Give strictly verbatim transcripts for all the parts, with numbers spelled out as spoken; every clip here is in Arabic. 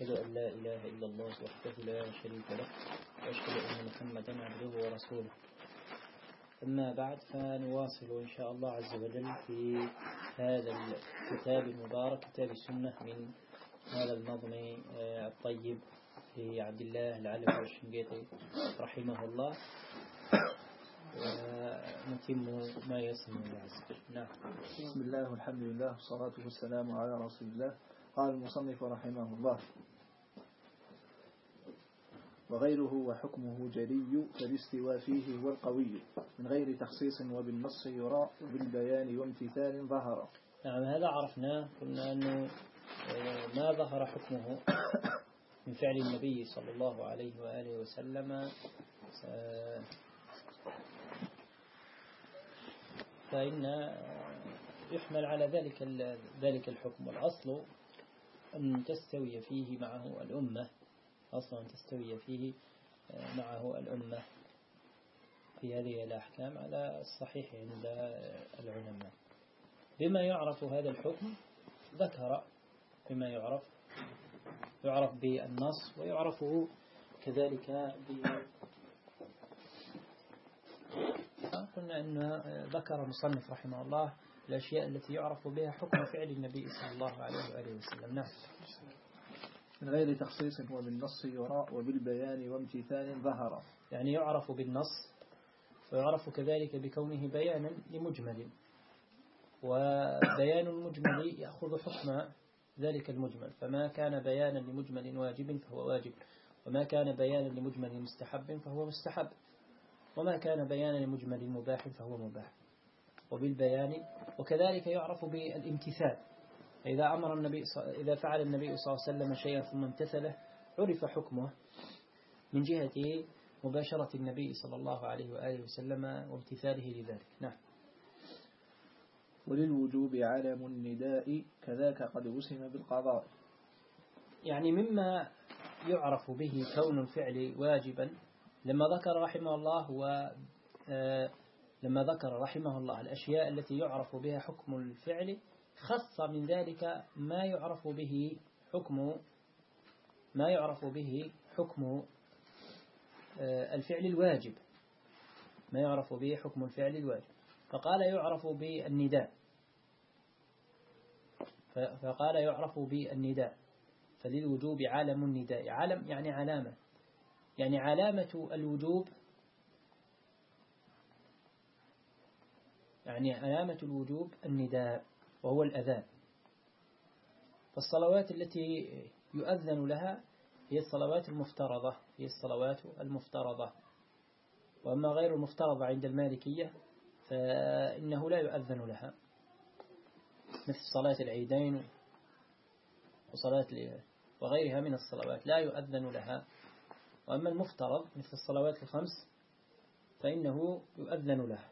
وأشهد أن لا إله إلا الله وحده لا شريك له وأشهد أن محمدا عبده ورسوله. أما بعد، فنواصل إن شاء الله عز وجل في هذا الكتاب المبارك، كتاب السنة، من هذا النظم الطيب لعبد الله العلوي الشنقيطي رحمه الله، ونتم ما يسر من العزة. نعم. بسم الله والحمد لله والصلاة والسلام على رسول الله. قال المصنف رحمه الله: وغيره وحكمه جلي، فالاستواء فيه هو القوي من غير تخصيص وبالنص يرى وبالبيان وامتثال ظهر. نعم، هذا عرفناه. قلنا أنه ما ظهر حكمه من فعل النبي صلى الله عليه وآله وسلم فإن يحمل على ذلك ذلك الحكم، والأصل أن تستوي فيه معه الأمة، أصلا تستوي فيه معه الأمة في هذه الأحكام على الصحيح عند العلماء. بما يعرف هذا الحكم ذكر بما يعرف يعرف بالنص، ويعرف كذلك ب قلنا أن ذكر المصنف رحمه الله الأشياء التي يعرف بها حكم فعل النبي صلى الله عليه وآله وسلم. نعم. من غير تخصيص وبالنص يرى وبالبيان وامتثال ظهر، يعني يعرف بالنص، ويعرف كذلك بكونه بيانا لمجمل، وبيان المجمل يأخذ حكم ذلك المجمل، فما كان بيانا لمجمل واجب فهو واجب، وما كان بيانا لمجمل مستحب فهو مستحب، وما كان بيانا لمجمل مباح فهو مباح. وبالبيان وكذلك يعرف بالامتثال، إذا أمر النبي إذا فعل النبي صلى الله عليه وسلم شيئا ثم امتثله عرف حكمه من جهة مباشرة النبي صلى الله عليه وآله وسلم وامتثاله لذلك. نعم. وللوجوب علم النداء كذاك قد وسم بالقضاء، يعني مما يعرف به كون الفعل واجبا، لما ذكر رحمه الله و لما ذكر رحمه الله الأشياء التي يعرف بها حكم الفعل، خص من ذلك ما يعرف به حكم ما يعرف به حكم الفعل الواجب ما يعرف به حكم الفعل الواجب فقال يعرف بالنداء فقال يعرف بالنداء فللوجوب علم النداء. علم يعني علامة، يعني علامة الوجوب، يعني علامة الوجوب النداء وهو الأذان. فالصلوات التي يؤذن لها هي الصلوات المفترضة هي الصلوات المفترضة وأما غير المفترضة عند المالكية فإنه لا يؤذن لها، مثل صلاة العيدين وصلاة وغيرها من الصلوات لا يؤذن لها. وأما المفترض مثل الصلوات الخمس فإنه يؤذن لها.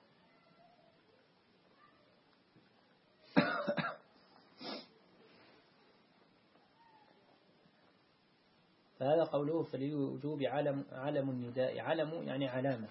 فهذا قوله فللوجوب علم علم النداء. علم يعني علامة،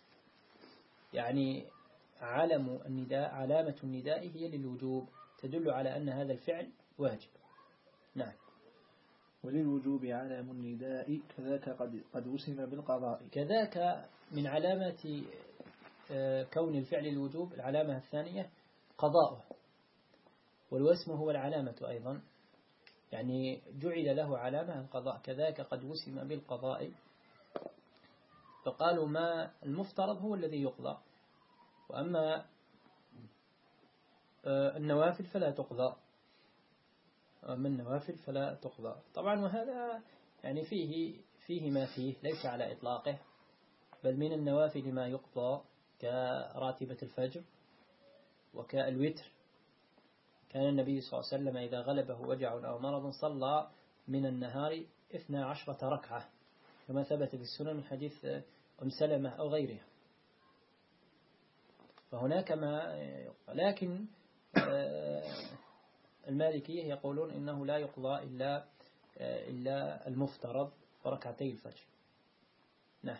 يعني علم النداء علامة النداء هي للوجوب، تدل على أن هذا الفعل واجب. نعم. وللوجوب علم النداء كذاك قد قد وسم بالقضاء، كذاك من علامات كون الفعل الوجوب العلامة الثانية قضاؤه، والوسم هو العلامة أيضا، يعني جعل له علامة القضاء. كذاك قد وسم بالقضاء، فقالوا ما المفترض هو الذي يقضى، وأما النوافل فلا تقضى وأما النوافل فلا تقضى. طبعا وهذا يعني فيه فيه ما فيه، ليس على إطلاقه، بل من النوافل ما يقضى كراتبة الفجر وكالوتر. كان النبي صلى الله عليه وسلم إذا غلبه وجع أو مرض صلى من النهار اثنى عشرة ركعة، كما ثبت في السنن من حديث أم سلمة أو غيرها. فهناك ما، لكن المالكية يقولون إنه لا يقضى إلا إلا المفترض وركعتي الفجر. نعم.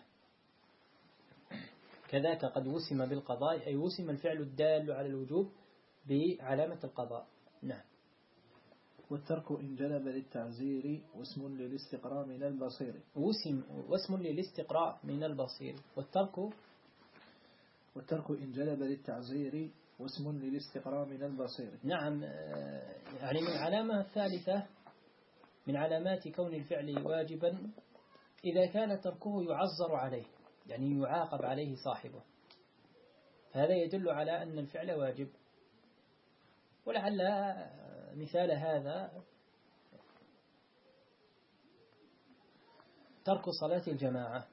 كذاك قد وسم بالقضاء، أي وسم الفعل الدال على الوجوب بعلامة القضاء. نعم. والترك إن جلب للتعزير واسم للاستقراء من البصير. واسم, واسم للاستقراء من البصير. والترك والترك إن جلب للتعزير واسم للاستقراء من البصير. نعم، يعني من علامة ثالثة من علامات كون الفعل واجبا إذا كان تركه يعذر عليه، يعني يعاقب عليه صاحبه، فهذا يدل على أن الفعل واجب. ولعل مثال هذا ترك صلاة الجماعة،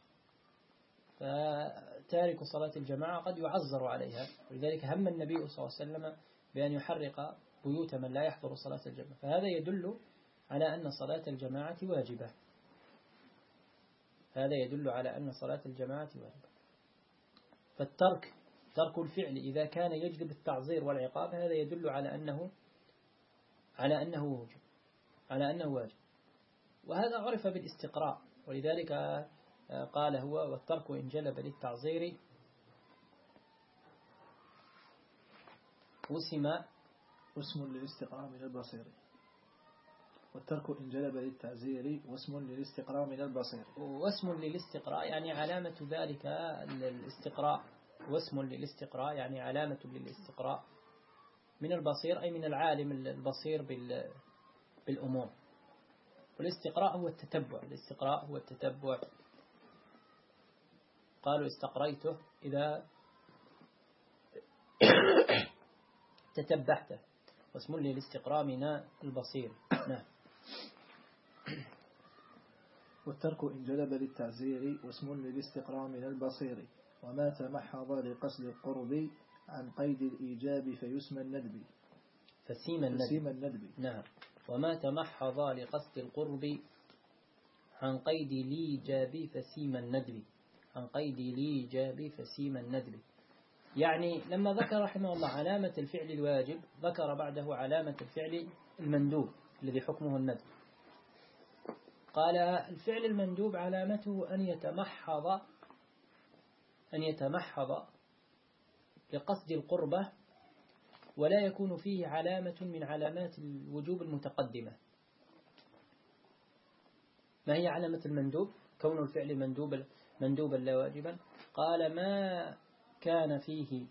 فتارك صلاة الجماعة قد يعذر عليها، ولذلك هم النبي صلى الله عليه وسلم بأن يحرق بيوت من لا يحضر صلاة الجماعة، فهذا يدل على أن صلاة الجماعة واجبة. هذا يدل على أن صلاة الجماعة واجبة. فالترك ترك الفعل إذا كان يجلب التعذير والعقاب هذا يدل على أنه على أنه واجب على أنه واجب وهذا عرف بالاستقراء، ولذلك قال هو والترك إن جلب للتعذير وسم واسم للاستقراء من البصير. والترك إن جلب للتعزير واسم للاستقراء من البصير. واسم للاستقراء يعني علامة ذلك الاستقراء، واسم للاستقراء يعني علامة للاستقراء من البصير أي من العالم البصير بالأمور. والاستقراء هو التتبع، الاستقراء هو التتبع. قالوا استقريته إذا تتبعته، واسم للاستقراء من البصير. نعم. والترك إن جلب للتعزير واسم للاستقراء من البصير. وما تمحض لقصد القرب عن قيد الإيجاب فيسمى الندب. فسيم الندب. فسيم الندب. نعم. وما تمحض لقصد القرب عن قيد الإيجاب فسيم الندب. عن قيد الإيجاب فسيم الندب. يعني لما ذكر رحمه الله علامة الفعل الواجب ذكر بعده علامة الفعل المندوب الذي حكمه الندب. قال الفعل المندوب علامته أن يتمحض أن يتمحض لقصد القربة ولا يكون فيه علامة من علامات الوجوب المتقدمة. ما هي علامة المندوب؟ كون الفعل مندوب مندوبا لا واجبا. قال ما كان فيه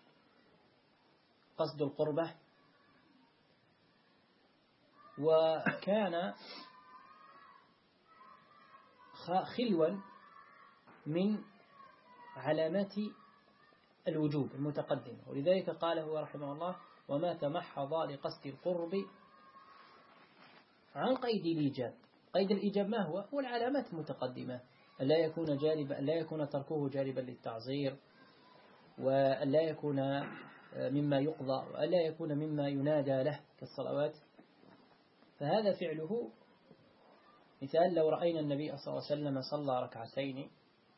قصد القربة وكان خلوا من علامات الوجوب المتقدمة، ولذلك قال هو رحمه الله وما تمحض لقصد القرب عن قيد الإيجاب. قيد الإيجاب ما هو؟ هو العلامات المتقدمة، ألا يكون جالبا، ألا يكون تركه جالبا للتعذير، وألا يكون مما يقضى، وألا يكون مما ينادى له كالصلوات. فهذا فعله مثال لو رأينا النبي صلى الله عليه وسلم صلى ركعتين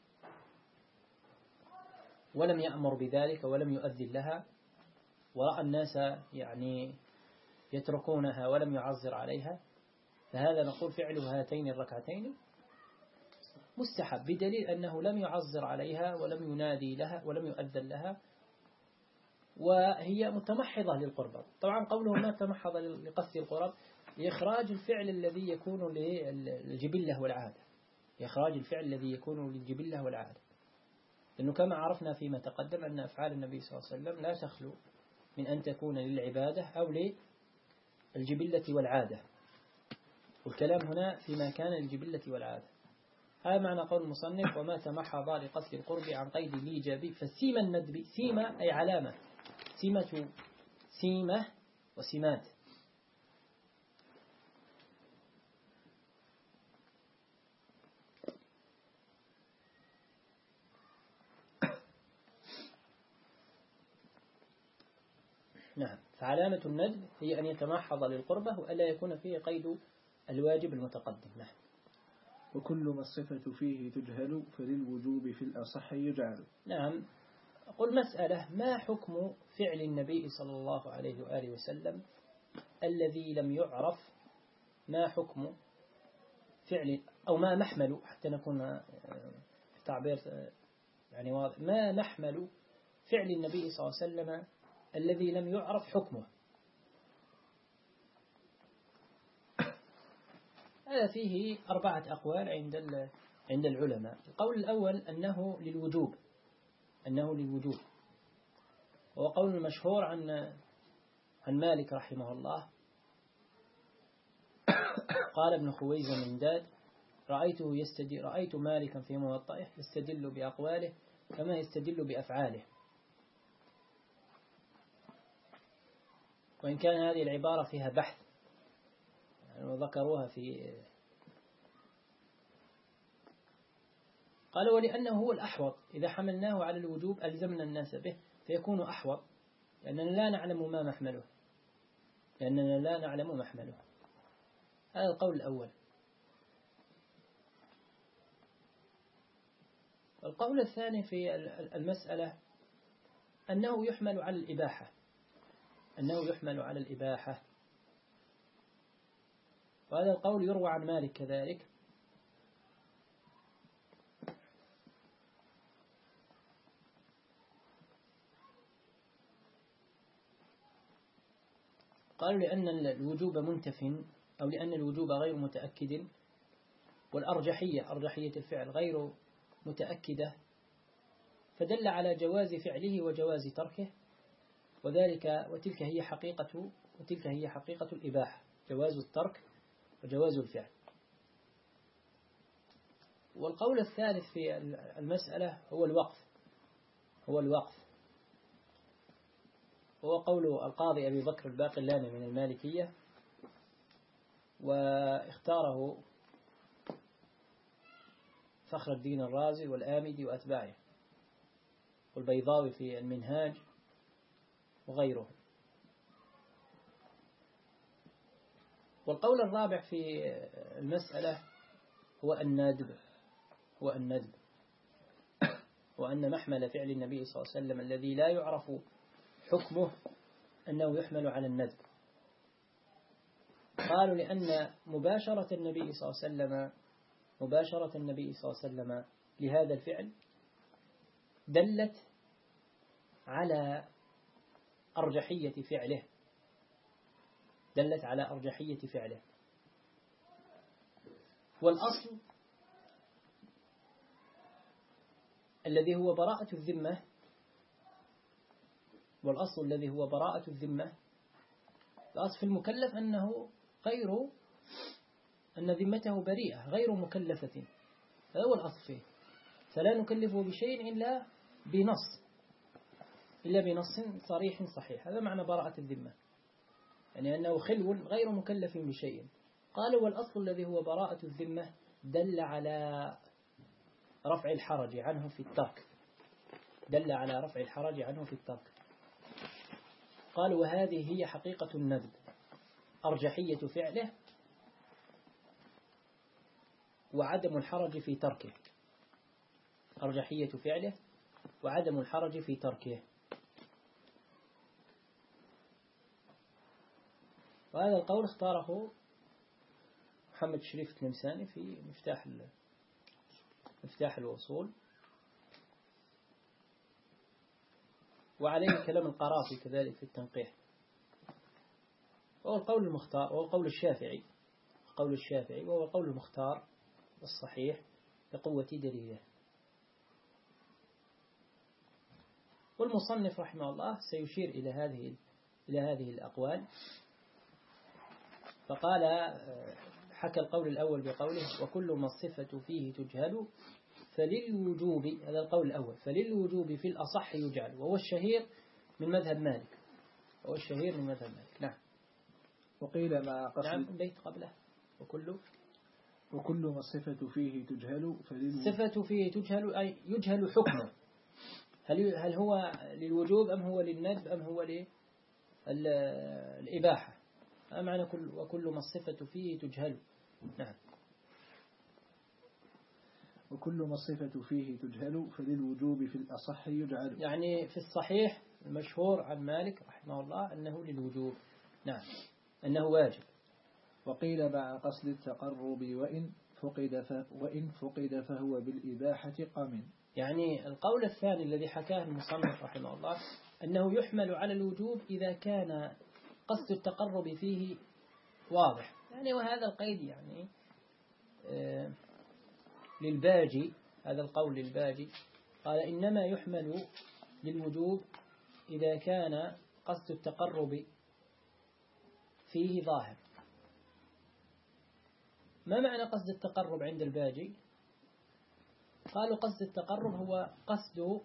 ولم يأمر بذلك ولم يؤذن لها، ورأى الناس يعني يتركونها ولم يعذر عليها، فهذا نقول فعل هاتين الركعتين مستحب، بدليل أنه لم يعذر عليها ولم ينادي لها ولم يؤذن لها، وهي متمحضة للقرب. طبعا قوله ما تمحض لقصد القرب لإخراج الفعل الذي يكون للجبلة والعادة، إخراج الفعل الذي يكون للجبلة والعادة، لأنه كما عرفنا فيما تقدم أن أفعال النبي صلى الله عليه وسلم لا تخلو من أن تكون للعبادة أو للجبلة والعادة، والكلام هنا فيما كان للجبلة والعادة. هذا معنى قول المصنف وما تمحض لقصد القرب عن قيد الإيجاب فسيم الندب. سيمة أي علامة، سيمة سيمة وسمات. نعم. فعلامة الندب هي أن يتمحض للقربة وألا يكون فيه قيد الواجب المتقدم. نعم. وكل ما الصفة فيه تجهل فللوجوب في الأصح يجعل. نعم. أقول مسألة: ما حكم فعل النبي صلى الله عليه وآله وسلم الذي لم يعرف؟ ما حكم فعل أو ما نحمل، حتى نكون في تعبير يعني واضح، ما نحمل فعل النبي صلى الله عليه وسلم الذي لم يعرف حكمه؟ هذا فيه أربعة أقوال عند عند العلماء. القول الأول أنه للوجوب، أنه للوجوب، وهو قول مشهور عن عن مالك رحمه الله. قال ابن خويزمنداد: رأيته يستدل رأيت مالكا في موطئه يستدل بأقواله كما يستدل بأفعاله. وإن كان هذه العبارة فيها بحث، يعني وذكروها في قالوا: ولأنه هو الأحوط، إذا حملناه على الوجوب ألزمنا الناس به فيكون أحوط، لأننا لا نعلم ما محمله لأننا لا نعلم محمله. هذا القول الأول. القول الثاني في المسألة أنه يحمل على الإباحة، أنه يحمل على الإباحة، وهذا القول يروى عن مالك كذلك. قالوا لأن الوجوب منتف، أو لأن الوجوب غير متأكد، والأرجحية أرجحية الفعل غير متأكدة، فدل على جواز فعله وجواز تركه، وذلك وتلك هي حقيقة وتلك هي حقيقة الإباحة، جواز الترك وجواز الفعل. والقول الثالث في المسألة هو الوقف هو الوقف هو قول القاضي أبي بكر الباقلاني من المالكية، واختاره فخر الدين الرازي والآمدي وأتباعه والبيضاوي في المنهاج وغيره. والقول الرابع في المسألة هو الندب هو الندب وأن محمل فعل النبي صلى الله عليه وسلم الذي لا يعرف حكمه أنه يحمل على الندب. قالوا لأن مباشرة النبي صلى الله عليه وسلم مباشرة النبي صلى الله عليه وسلم لهذا الفعل دلت على أرجحية فعله دلت على أرجحية فعله والأصل الذي هو براءة الذمة والأصل الذي هو براءة الذمة الأصل في المكلف أنه غير أن ذمته بريئة غير مكلفة، هذا هو الأصل فيه، فلا نكلفه بشيء إلا بنص إلا بنص صريح صحيح. هذا معنى براءة الذمة، يعني أنه خلو غير مكلف بشيء. قالوا والأصل الذي هو براءة الذمة دل على رفع الحرج عنه في الترك دل على رفع الحرج عنه في الترك قالوا وهذه هي حقيقة الندب، أرجحية فعله وعدم الحرج في تركه أرجحية فعله وعدم الحرج في تركه. وهذا القول اختاره محمد شريف التلمساني في مفتاح مفتاح الوصول، وعليه كلام القرافي كذلك في التنقيح. وهو القول المختار وهو قول الشافعي قول الشافعي وهو القول المختار الصحيح لقوة دليله. والمصنف رحمه الله سيشير إلى هذه إلى هذه الأقوال، فقال حكى القول الأول بقوله وكل ما الصفة فيه تجهل فللوجوب، هذا القول الأول، فللوجوب في الأصح يجعل، وهو الشهير من مذهب مالك وهو الشهير من مذهب مالك. نعم. وقيل مع قصد نعم بيت قبله وكل وكل ما الصفة فيه تجهل فللوجوب الصفة فيه تجهل أي يجهل حكمه، هل هل هو للوجوب أم هو للندب أم هو للإباحة، معنى كل وكل ما الصفة فيه تجهل. نعم. وكل ما الصفة فيه تجهل فللوجوب في الأصح يجعل، يعني في الصحيح المشهور عن مالك رحمه الله أنه للوجوب، نعم أنه واجب. وقيل مع قصد التقرب وإن فقد وإن فقد فهو بالإباحة قام. يعني القول الثاني الذي حكاه المصنف رحمه الله أنه يحمل على الوجوب إذا كان قصد التقرب فيه واضح، يعني وهذا القيد يعني للباجي، هذا القول للباجي، قال إنما يحمل للوجوب إذا كان قصد التقرب فيه ظاهر. ما معنى قصد التقرب عند الباجي؟ قالوا قصد التقرب هو قصد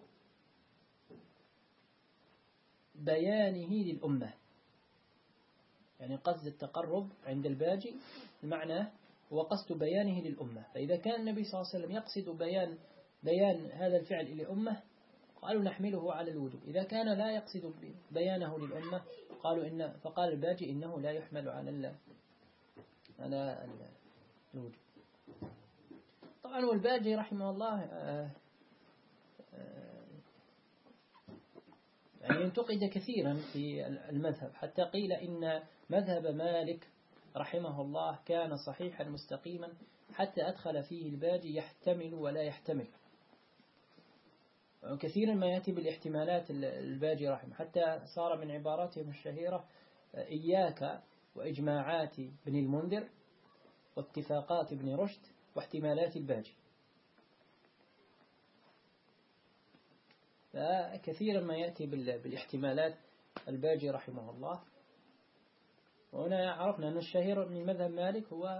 بيانه للأمة، يعني قصد التقرب عند الباجي المعنى هو قصد بيانه للأمة. فإذا كان النبي صلى الله عليه وسلم يقصد بيان بيان هذا الفعل للأمة قالوا نحمله على الوجوب. إذا كان لا يقصد بيانه للأمة قالوا إن فقال الباجي إنه لا يحمل على على الوجوب. طبعا والباجي رحمه الله يعني ينتقد كثيرا في المذهب، حتى قيل إن مذهب مالك رحمه الله كان صحيحا مستقيما حتى أدخل فيه الباجي يحتمل ولا يحتمل. كثيرا ما يأتي بالاحتمالات الباجي رحمه، حتى صار من عباراتهم الشهيرة إياك وإجماعات بن المنذر واتفاقات ابن رشد واحتمالات الباجي. فكثيرا ما يأتي بالاحتمالات الباجي رحمه الله. وهنا عرفنا أن الشهير من مذهب مالك هو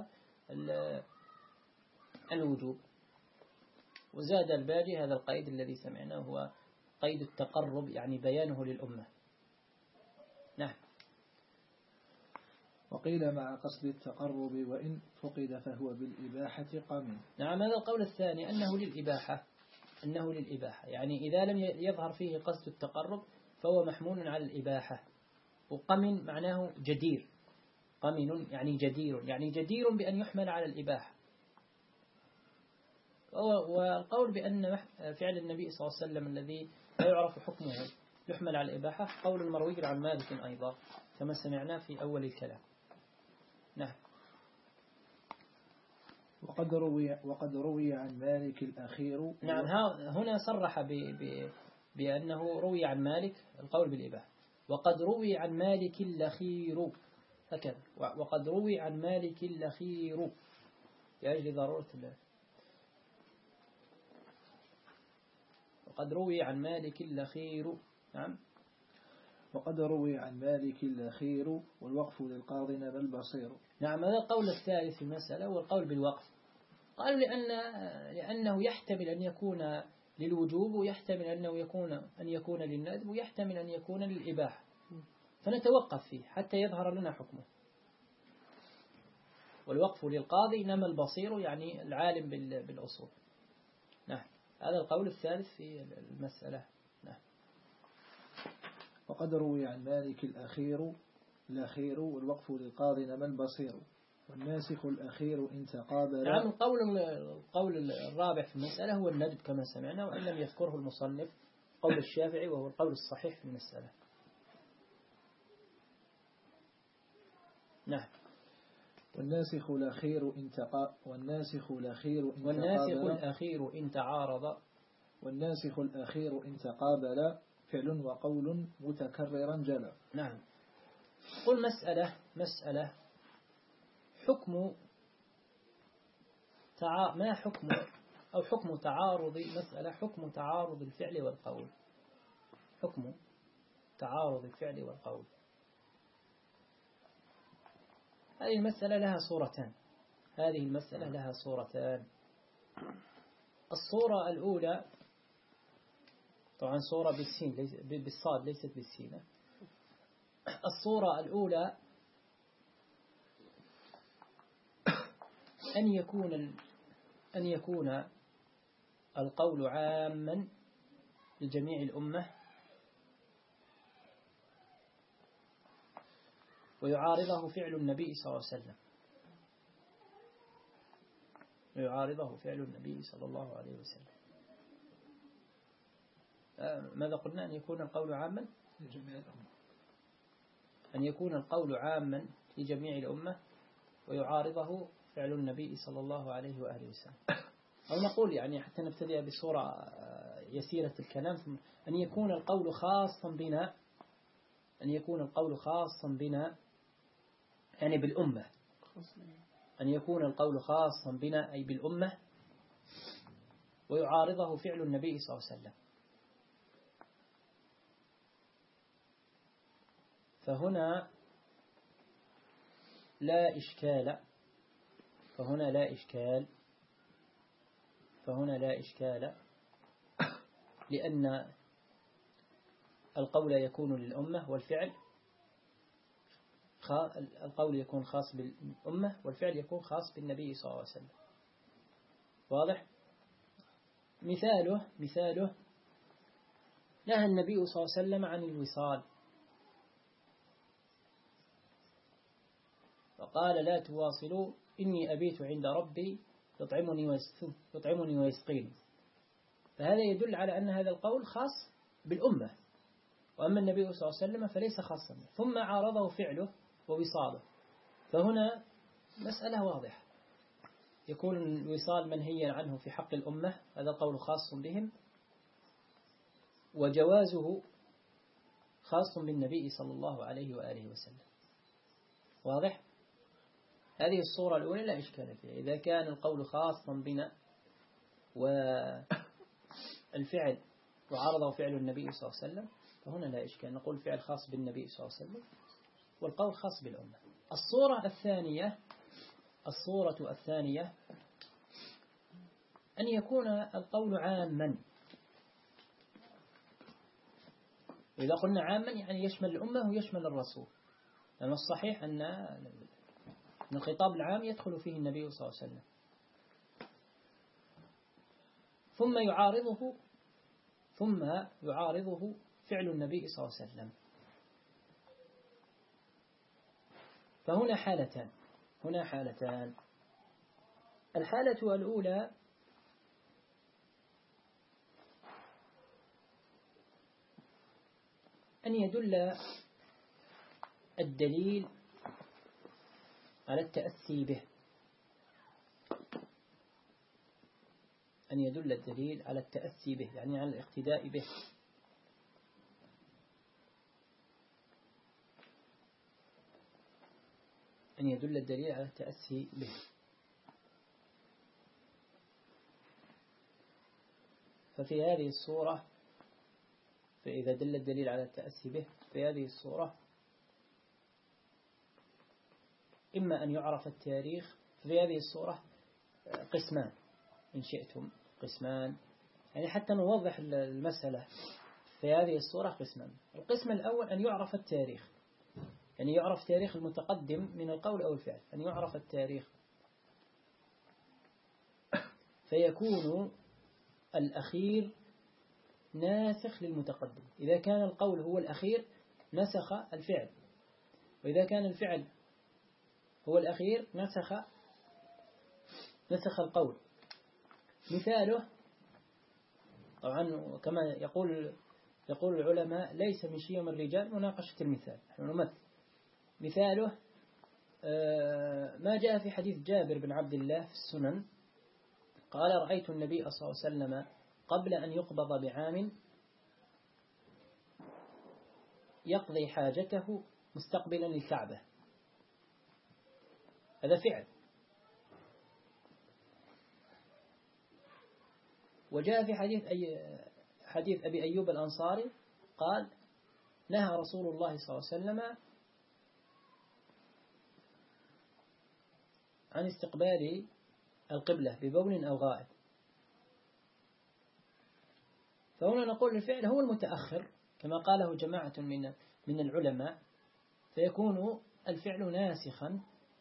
الوجوب، وزاد الباجي هذا القيد الذي سمعناه هو قيد التقرب، يعني بيانه للأمة. نعم. وقيل مع قصد التقرب وإن فقد فهو بالإباحة قام. نعم، هذا القول الثاني أنه للإباحة، أنه للإباحة يعني إذا لم يظهر فيه قصد التقرب فهو محمول على الإباحة. وقم معناه جدير، قمن يعني جدير، يعني جدير بأن يحمل على الإباحة. والقول بأن فعل النبي صلى الله عليه وسلم الذي لا يعرف حكمه يحمل على الإباحة قول مروي عن مالك أيضا كما سمعنا في أول الكلام. نعم. وقد روي وقد روي عن مالك الأخير. نعم، هنا صرح ب ب بأنه روي عن مالك القول بالإباحة. وقد روي عن مالك الأخير هكذا، وقد روي عن مالك الأخير لأجل ضرورة الله. وقد روي عن مالك الأخير. نعم. وقد روي عن مالك الأخير والوقف للقاضي نبى البصير. نعم، هذا القول الثالث في المسألة والقول بالوقف. قالوا لأن لأنه يحتمل أن يكون للوجوب، ويحتمل أنه يكون أن يكون للندب، ويحتمل أن يكون للإباحة، فنتوقف فيه حتى يظهر لنا حكمه. والوقف للقاضي نما البصير يعني العالم بالأصول. نعم، هذا القول الثالث في المسألة. نعم. وقد روي عن مالك الأخير الأخير والوقف للقاضي نما البصير والناسخ الأخير إن تقابل. نعم، القول القول الرابع في المسألة هو الندب كما سمعنا، وإن لم يذكره المصنف قول الشافعي وهو القول الصحيح في المسألة. نعم. والناسخ الأخير إن تقا والناسخ الأخير إن والناسخ الأخير إن تعارض. والناسخ الأخير إن تقابل فعل وقول متكررا جلا. نعم. قل مسألة مسألة حكم تع... ما حكم أو حكم تعارض مسألة حكم تعارض الفعل والقول. حكم تعارض الفعل والقول. هذه المسألة لها صورتان. هذه المسألة لها صورتان. الصورة الأولى طبعا صورة بالسين بالصاد ليست بالسين. الصورة الأولى أن يكون أن يكون القول عاما لجميع الأمة ويعارضه فعل النبي صلى الله عليه وسلم ويعارضه فعل النبي صلى الله عليه وسلم. ماذا قلنا؟ أن يكون القول عاما لجميع الأمة أن يكون القول عاما لجميع الأمة ويعارضه فعل النبي صلى الله عليه وآله وسلم. أو نقول يعني حتى نبتدئ بصورة يسيرة الكلام أن يكون القول خاصا بنا أن يكون القول خاصا بنا يعني بالأمة. أن يكون القول خاصا بنا أي بالأمة ويعارضه فعل النبي صلى الله عليه وسلم. فهنا لا إشكال فهنا لا إشكال فهنا لا إشكال لأن القول يكون للأمة والفعل القول يكون خاص بالأمة والفعل يكون خاص بالنبي صلى الله عليه وسلم. واضح؟ مثاله مثاله نهى النبي صلى الله عليه وسلم عن الوصال، فقال لا تواصلوا إني أبيت عند ربي يطعمني يطعمني ويسقيني. فهذا يدل على أن هذا القول خاص بالأمة، وأما النبي صلى الله عليه وسلم فليس خاصا. ثم عارضه فعله ووصاله، فهنا مسألة واضحة، يكون الوصال منهيا عنه في حق الأمة، هذا قول خاص بهم، وجوازه خاص بالنبي صلى الله عليه وآله وسلم. واضح؟ هذه الصورة الأولى لا إشكال فيها. إذا كان القول خاصا بنا والفعل وعرضه فعل النبي صلى الله عليه وسلم فهنا لا إشكال، نقول فعل خاص بالنبي صلى الله عليه وسلم والقول خاص بالأمة. الصورة الثانية الصورة الثانية أن يكون القول عاما. إذا قلنا عاما يعني يشمل الأمة ويشمل الرسول، لأن الصحيح أن الخطاب العام يدخل فيه النبي صلى الله عليه وسلم. ثم يعارضه ثم يعارضه فعل النبي صلى الله عليه وسلم. فهنا حالتان هنا حالتان الحالة الأولى أن يدل الدليل على التأسي به أن يدل الدليل على التأسي به يعني على الاقتداء به. أن يدل الدليل على التأسي به. ففي هذه الصورة فإذا دل الدليل على التأسي به في هذه الصورة إما أن يعرف التاريخ. في هذه الصورة قسمان إن شئتم قسمان يعني حتى نوضح المسألة. في هذه الصورة قسمان. القسم الأول أن يعرف التاريخ، يعني يعرف تاريخ المتقدم من القول أو الفعل، أن يعرف التاريخ فيكون الأخير ناسخ للمتقدم. إذا كان القول هو الأخير نسخ الفعل، وإذا كان الفعل هو الأخير نسخ نسخ القول. مثاله طبعا كما يقول يقول العلماء ليس من شيم الرجال مناقشة المثال، نحن نمثل. مثاله ما جاء في حديث جابر بن عبد الله في السنن قال رأيت النبي صلى الله عليه وسلم قبل أن يقبض بعام يقضي حاجته مستقبلا للكعبة. هذا فعل. وجاء في حديث أي حديث أبي أيوب الأنصاري قال نهى رسول الله صلى الله عليه وسلم عن استقبال القبلة ببول أو غائب. فهنا نقول الفعل هو المتأخر كما قاله جماعة من من العلماء، فيكون الفعل ناسخا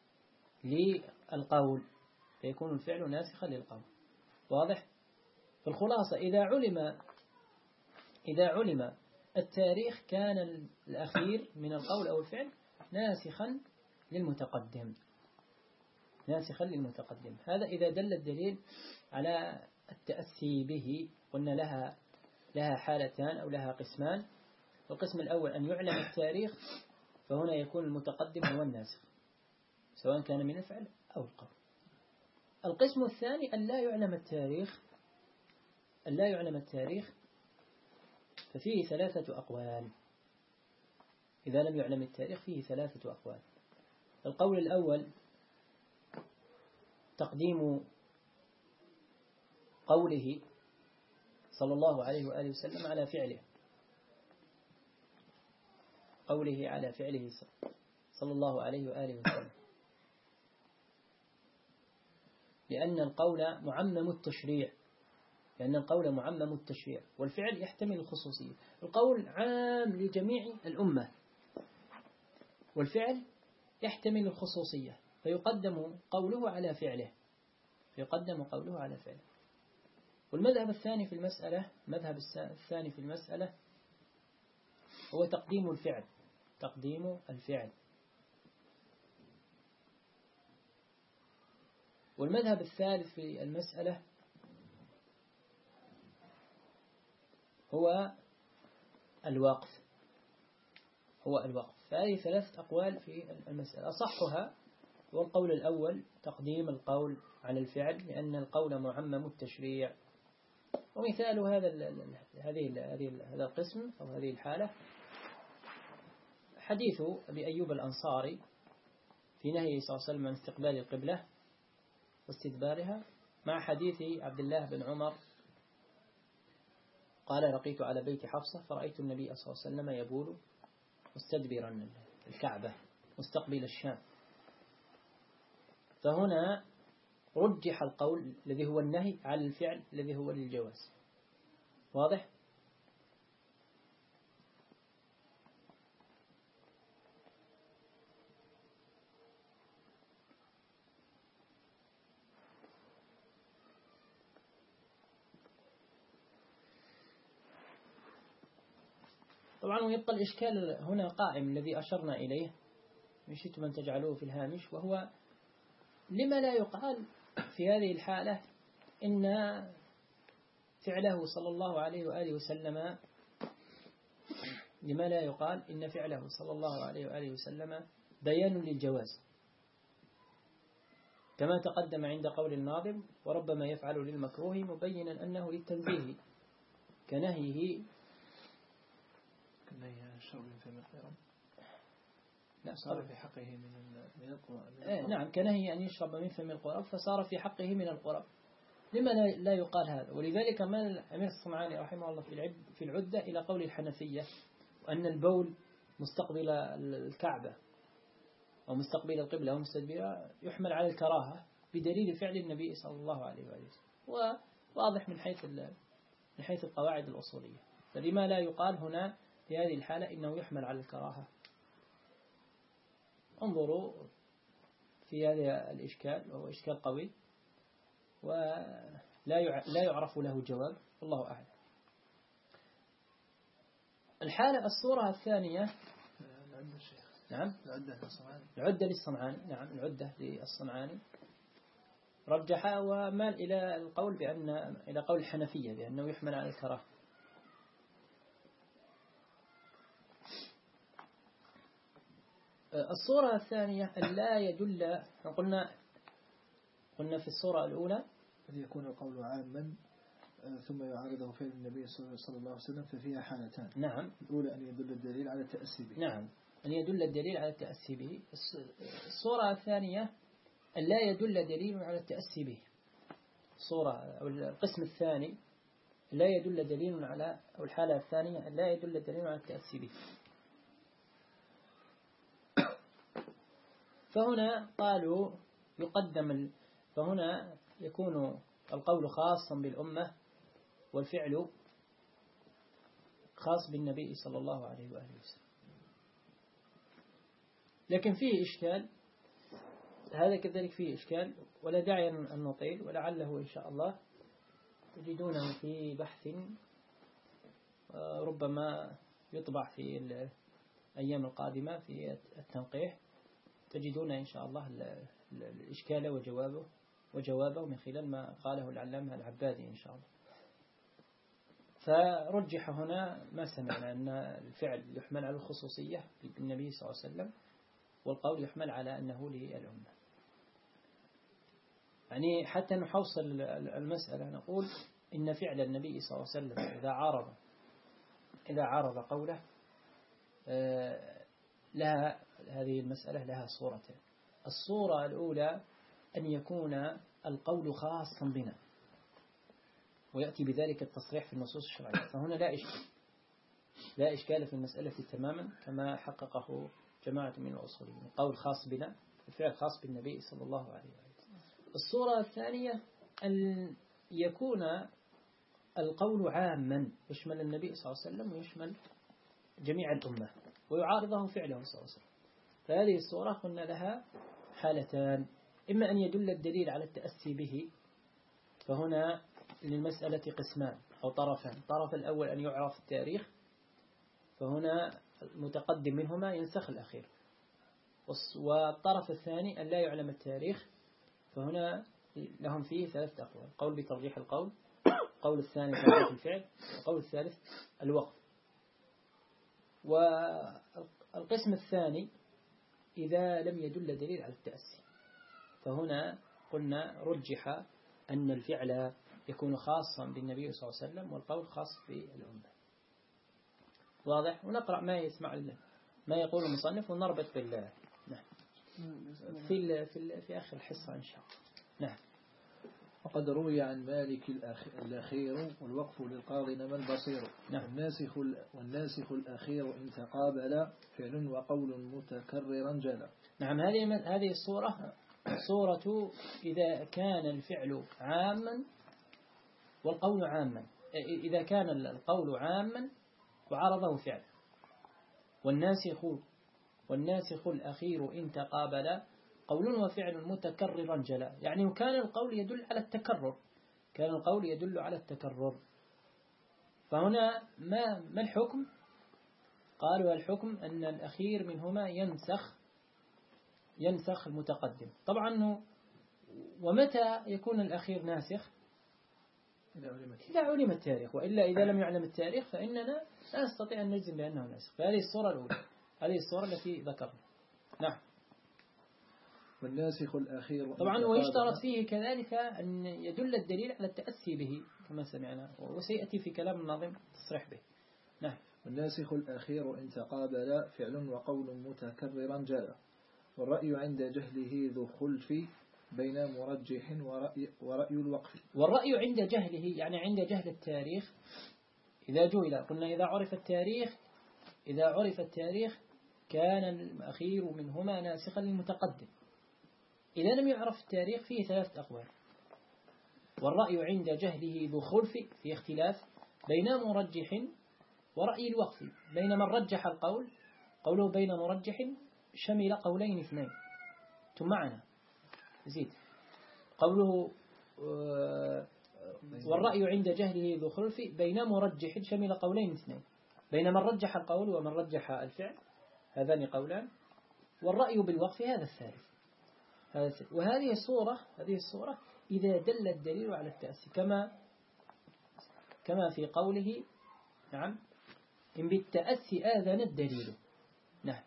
للقول فيكون الفعل ناسخا للقول. واضح؟ فالخلاصة إذا علم إذا علم التاريخ كان الأخير من القول أو الفعل ناسخا للمتقدم ناسخا للمتقدم. هذا إذا دل الدليل على التأسي به. قلنا لها لها حالتان أو لها قسمان. القسم الأول أن يعلم التاريخ، فهنا يكون المتقدم هو الناسخ سواء كان من الفعل أو القول. القسم الثاني أن لا يعلم التاريخ أن لا يعلم التاريخ ففيه ثلاثة أقوال. إذا لم يعلم التاريخ فيه ثلاثة أقوال. القول الأول تقديم قوله صلى الله عليه وآله وسلم على فعله، قوله على فعله صلى الله عليه وآله وسلم، لأن القول معمم التشريع، لأن القول معمم التشريع، والفعل يحتمل الخصوصية. القول عام لجميع الأمة، والفعل يحتمل الخصوصية، فيقدم قوله على فعله، فيقدم قوله على فعله. والمذهب الثاني في المسألة، مذهب الثاني في المسألة هو تقديم الفعل، تقديم الفعل. والمذهب الثالث في المسألة هو الوقف، هو الوقف. فهذه ثلاث أقوال في المسألة، أصحها هو القول الأول، تقديم القول على الفعل، لأن القول معمم التشريع. ومثال هذا هذه هذه هذا القسم أو هذه الحالة حديث أبي أيوب الأنصاري في نهي صلى الله عليه وسلم عن استقبال القبلة واستدبارها، مع حديث عبد الله بن عمر قال: لقيت على بيت حفصة فرأيت النبي صلى الله عليه وسلم يبول مستدبرا الكعبة مستقبل الشام. فهنا رجح القول الذي هو النهي على الفعل الذي هو للجواز. واضح؟ طبعا ويبقى الإشكال هنا قائم الذي أشرنا إليه، إن شئتم أن تجعلوه في الهامش، وهو لما لا يقال في هذه الحالة إن فعله صلى الله عليه وآله وسلم، لما لا يقال إن فعله صلى الله عليه وآله وسلم بيان للجواز، كما تقدم عند قول الناظم: وربما يفعل للمكروه مبينا أنه للتنزيه كنهيه كنهي الشرب من فم القرب. لا صار في حقه من من القرب. إيه نعم، كنهي أن يشرب من فم القرب، فصار في حقه من القرب. لما لا يقال هذا؟ ولذلك مال الأمير الصنعاني رحمه الله في في العدة إلى قول الحنفية وأن البول مستقبل الكعبة أو مستقبل القبلة أو مستدبرة يحمل على الكراهة بدليل فعل النبي صلى الله عليه وآله وسلم، وواضح من حيث من حيث القواعد الأصولية. فلما لا يقال هنا في هذه الحالة إنه يحمل على الكراهة؟ انظروا في هذا الإشكال، وهو إشكال قوي ولا لا يعرف له جواب، والله أعلم. الحالة الصورة الثانية، العدة الشيخ. نعم العدة للصنعاني. العدة للصنعاني، نعم العدة للصنعاني رجح ومال إلى القول بأن إلى قول الحنفية بأنه يحمل على الكراهة. الصورة الثانية أن لا يدل، قلنا قلنا في الصورة الأولى أن يكون القول عاما ثم يعارضه فعل النبي صلى الله عليه وسلم، ففيها حالتان. نعم. الأولى أن يدل الدليل على التأسي به. نعم، أن يدل الدليل على التأسي به. الصورة الثانية أن لا يدل دليل على التأسي به. الصورة أو القسم الثاني لا يدل دليل على، أو الحالة الثانية أن لا يدل دليل على التأسي به. فهنا قالوا يقدم، فهنا يكون القول خاصا بالأمة والفعل خاص بالنبي صلى الله عليه وآله وسلم. لكن فيه إشكال، هذا كذلك فيه إشكال، ولا داعي أن نطيل، ولعله إن شاء الله تجدونه في بحث ربما يطبع في الأيام القادمة في التنقيح، تجدون إن شاء الله الإشكال وجوابه وجوابه من خلال ما قاله العلامة العبادي إن شاء الله. فرجح هنا ما سمعنا أن الفعل يحمل على الخصوصية للنبي صلى الله عليه وسلم، والقول يحمل على أنه للأمة. يعني حتى نحوصل المسألة نقول إن فعل النبي صلى الله عليه وسلم إذا عارض إذا عارض قوله لها هذه المسألة لها صورتين. الصورة الأولى أن يكون القول خاصا بنا، ويأتي بذلك التصريح في النصوص الشرعية، فهنا لا إشكال لا إشكال في المسألة تماما كما حققه جماعة من الأصوليين. قول خاص بنا، الفعل خاص بالنبي صلى الله عليه وسلم. الصورة الثانية أن يكون القول عاما يشمل النبي صلى الله عليه وسلم ويشمل جميع الأمة ويعارضه فعله صلى الله عليه وسلم. فهذه الصورة قلنا لها حالتان: إما أن يدل الدليل على التأسي به، فهنا للمسألة قسمان أو طرفان. الطرف الأول أن يعرف التاريخ، فهنا المتقدم منهما ينسخ الأخير. والطرف الثاني أن لا يعلم التاريخ، فهنا لهم فيه ثلاثة أقوال: قول بترجيح القول، قول الثاني ترجيح الفعل، وقول الثالث الوقف. والقسم الثاني إذا لم يدل دليل على التأسي، فهنا قلنا رجح أن الفعل يكون خاصا بالنبي صلى الله عليه وسلم والقول خاص بالأمة. واضح؟ ونقرأ ما يسمع ما يقول المصنف ونربط بالله. نعم. في في في آخر الحصة إن شاء الله. نعم. وقد روي عن مالك الأخير والوقف للقاضي نما البصير. نعم. والناسخ والناسخ الأخير إن تقابل فعل وقول متكررا جلا. نعم. هذه هذه الصورة صورة إذا كان الفعل عاما والقول عاما، إذا كان القول عاما وعرضه فعل. والناسخ والناسخ الأخير إن تقابل قول وفعل متكررا جلا، يعني كان القول يدل على التكرر، كان القول يدل على التكرر. فهنا ما ما الحكم؟ قالوا الحكم أن الأخير منهما ينسخ ينسخ المتقدم. طبعا ومتى يكون الأخير ناسخ؟ إذا علم التاريخ، وإلا إذا لم يعلم التاريخ فإننا لا نستطيع أن نجزم بأنه ناسخ. فهذه الصورة الأولى، هذه الصورة التي ذكرنا. نعم. والناسخ الأخير طبعا ويشترط فيه كذلك أن يدل الدليل على التأسي به كما سمعنا، وسيأتي في كلام الناظم تصريح به. نعم. والناسخ الأخير إن تقابل فعل وقول متكررا جلا، والرأي عند جهله ذو خلف بين مرجح ورأي, ورأي الوقف. والرأي عند جهله يعني عند جهل التاريخ. إذا جهل، قلنا إذا عرف التاريخ إذا عرف التاريخ كان الأخير منهما ناسخا للمتقدم. إذا لم يعرف التاريخ فيه ثلاثة أقوال. والرأي عند جهله ذو خلف في اختلاف بين مرجح ورأي الوقف. بين من رجح القول، قوله بين مرجح شمل قولين اثنين. ثم معنا زيد قوله والرأي عند جهله ذو خلف بين مرجح شمل قولين اثنين. بين من رجح القول ومن رجح الفعل، هذان قولان. والرأي بالوقف هذا الثالث. وهذه الصورة هذه الصورة إذا دل الدليل على التأسي، كما كما في قوله نعم إن بالتأسي آذن الدليل. نعم.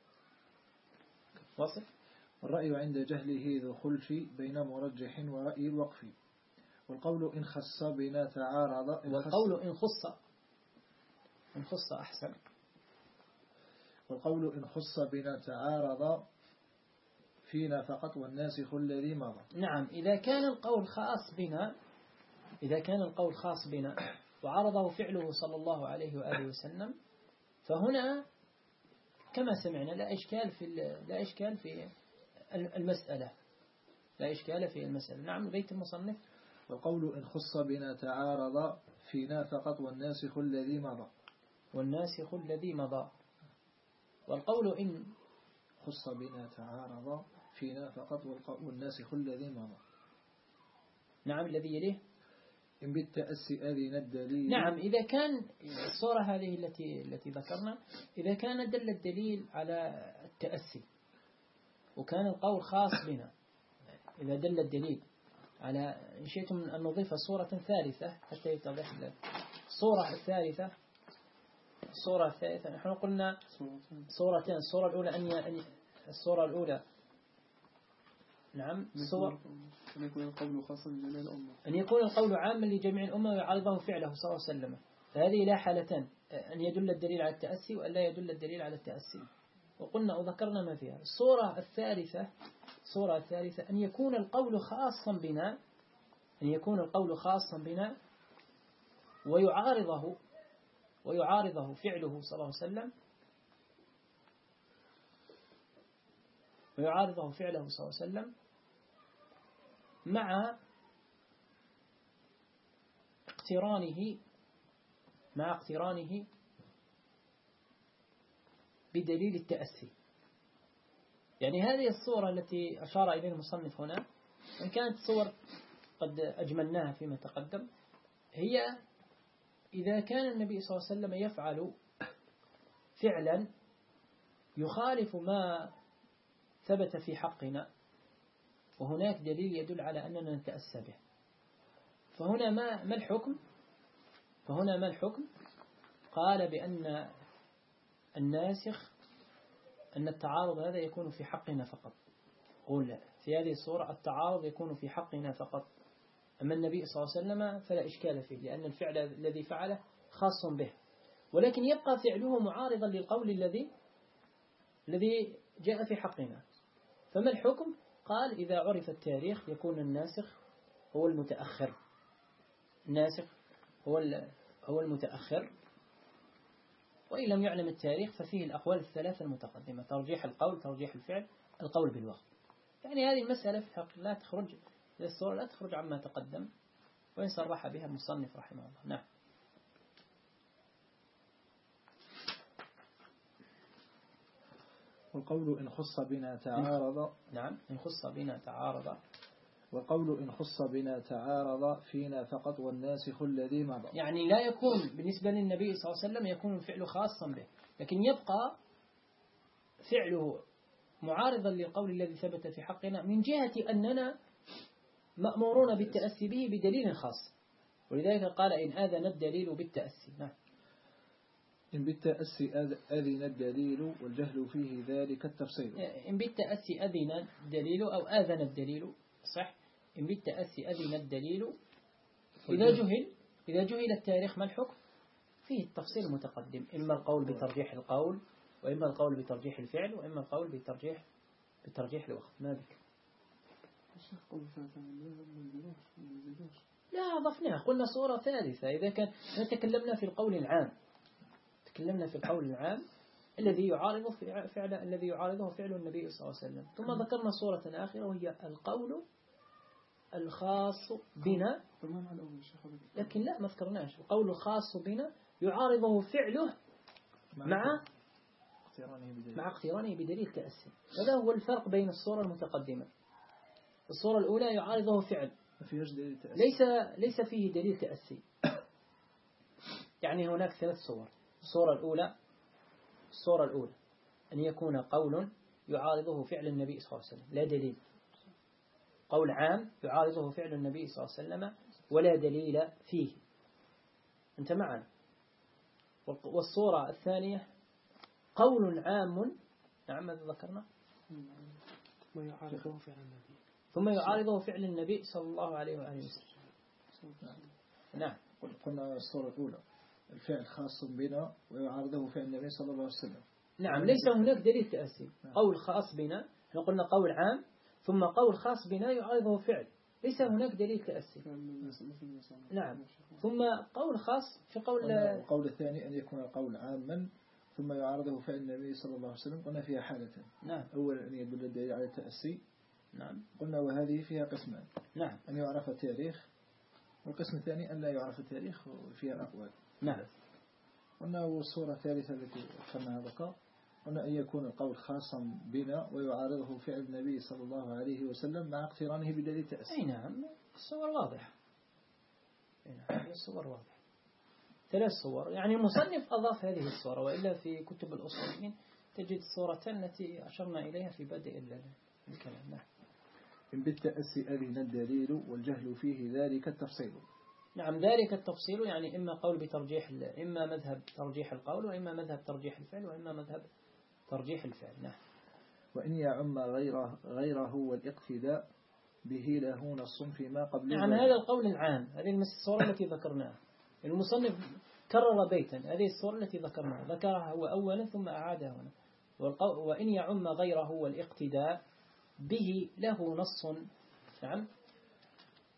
واصل. والرأي عند جهله ذو خلف بين مرجح ورأي الوقف. والقول إن خص بنا تعارض. والقول إن خص إن خص أحسن. والقول إن خص بنا تعارض فينا فقط والناسخ الذي مضى. نعم. إذا كان القول خاص بنا إذا كان القول خاص بنا وعرضه فعله صلى الله عليه وآله وسلم، فهنا كما سمعنا لا إشكال في لا إشكال في المسألة لا إشكال في المسألة. نعم. بيت المصنف. والقول إن خص بنا تعارض فينا فقط والناسخ الذي مضى. والناسخ الذي مضى. والقول إن خص بنا تعارض فينا فقط والناسخ الذي مضى. نعم. الذي يليه إن بالتأسي أذن الدليل. نعم. إذا كان الصورة هذه التي التي ذكرنا، إذا كان دل الدليل على التأسي وكان القول خاص بنا، إذا دل الدليل على إن شئتم أن نضيف صورة ثالثة حتى يتضح لك. الصورة الثالثة الصورة الثالثة نحن قلنا صورتين. الصورة الأولى أن الصورة الأولى نعم الصور أن يكون القول خاصا بجميع الأمة، أن يكون القول عاما لجميع الأمة ويعرضه فعله صلى الله عليه وسلم. فهذه لا حالتان: أن يدل الدليل على التأسي وأن لا يدل الدليل على التأسي. وقلنا وذكرنا ما فيها. الصورة الثالثة الصورة الثالثة أن يكون القول خاصا بنا أن يكون القول خاصا بنا ويعارضه ويعارضه فعله صلى الله عليه وسلم ويعارضه فعله صلى الله عليه وسلم مع اقترانه مع اقترانه بدليل التأسي. يعني هذه الصورة التي أشار إليها المصنف هنا، إن كانت صور قد أجملناها فيما تقدم، هي إذا كان النبي صلى الله عليه وسلم يفعل فعلا يخالف ما ثبت في حقنا وهناك دليل يدل على أننا نتأسى به، فهنا ما ما الحكم؟ فهنا ما الحكم؟ قال بأن الناسخ أن التعارض هذا يكون في حقنا فقط. قول في هذه الصورة التعارض يكون في حقنا فقط، أما النبي صلى الله عليه وسلم فلا إشكال فيه، لأن الفعل الذي فعله خاص به، ولكن يبقى فعله معارضا للقول الذي الذي جاء في حقنا. فما الحكم؟ قال إذا عرف التاريخ يكون الناسخ هو المتأخر، الناسخ هو هو المتأخر، وإن لم يعلم التاريخ ففيه الأقوال الثلاثة المتقدمة: ترجيح القول، ترجيح الفعل، القول بالوقت. يعني هذه المسألة في الحق لا تخرج الصورة لا تخرج عما تقدم، وإن صرح بها المصنف رحمه الله. نعم. والقول إن خص بنا تعارض. نعم، إن خص بنا تعارض. والقول إن خص بنا تعارض فينا فقط والناسخ الذي مضى. يعني لا يكون بالنسبة للنبي صلى الله عليه وسلم يكون الفعل خاصا به، لكن يبقى فعله معارضا للقول الذي ثبت في حقنا من جهة أننا مأمورون بالتأسي به بدليل خاص، ولذلك قال إن آذن الدليل بالتأسي. نعم. إن بالتأسي أذن الدليل والجهل فيه ذلك التفصيل. إن بالتأسي أذن الدليل أو آذن الدليل، صح. إن بالتأسي أذن الدليل، إذا جهل إذا جهل التاريخ ما الحكم؟ فيه التفصيل المتقدم، إما القول بترجيح القول، وإما القول بترجيح الفعل، وإما القول بترجيح بترجيح الوقت. ما بك؟ لا أضفناها، قلنا صورة ثالثة. إذا كان تكلمنا في القول العام تكلمنا في القول العام الذي يعارض فعل الذي يعارضه فعل النبي صلى الله عليه وسلم، ثم ذكرنا صورة آخرة وهي القول الخاص بنا، لكن لا ما ذكرناش القول الخاص بنا يعارضه فعله مع مع اقترانه بدليل تأسي. هذا هو الفرق بين الصورة المتقدمة. الصورة الأولى يعارضه فعل ليس ليس فيه دليل تأسي. يعني هناك ثلاث صور. الصورة الأولى الصورة الأولى أن يكون قول يعارضه فعل النبي صلى الله عليه وسلم لا دليل، قول عام يعارضه فعل النبي صلى الله عليه وسلم ولا دليل فيه. أنت معنا. والصورة الثانية قول عام، نعم ماذا ذكرنا؟ ثم يعارضه فعل النبي ثم يعارضه فعل النبي صلى الله عليه وآله وسلم. نعم. قلنا الصورة الأولى الفعل خاص بنا ويعارضه فعل النبي صلى الله عليه وسلم. نعم، ليس هناك دليل تأسي. قول خاص بنا، احنا قلنا قول عام ثم قول خاص بنا يعارضه فعل، ليس هناك دليل تأسي. نعم. ثم قول خاص في قول القول الثاني أن يكون القول عاما ثم يعارضه فعل النبي صلى الله عليه وسلم. قلنا فيها حالتين. نعم. أولا أن يدل الدليل على التأسي. نعم. قلنا وهذه فيها قسمان. نعم. أن يعرف التاريخ، والقسم الثاني أن لا يعرف التاريخ وفيها الأقوال. نعم. قلنا والصورة الثالثة التي ذكرناها بقى قلنا أن يكون القول خاصا بنا ويعارضه فعل النبي صلى الله عليه وسلم مع اقترانه بدليل تأسي. أي نعم، الصور واضحة. أي نعم، الصور واضحة. ثلاث صور، يعني المصنف أضاف هذه الصورة، وإلا في كتب الأصوليين تجد الصورتين التي أشرنا إليها في بدء الكلام. نعم. إن بالتأسي أذن الدليل والجهل فيه ذلك التفصيل. نعم، ذلك التفصيل يعني إما قول بترجيح، إما مذهب ترجيح القول، وإما مذهب ترجيح الفعل، وإما مذهب ترجيح الفعل. نعم. وإن يعم غيره غيره والاقتداء به له نص فيما قبل. نعم، هذا القول العام، هذه الصورة التي ذكرناها. المصنف كرر بيتا، هذه الصورة التي ذكرناها ذكرها هو أولا ثم أعادها هنا. وإن يعم غيره والاقتداء به له نص. نعم.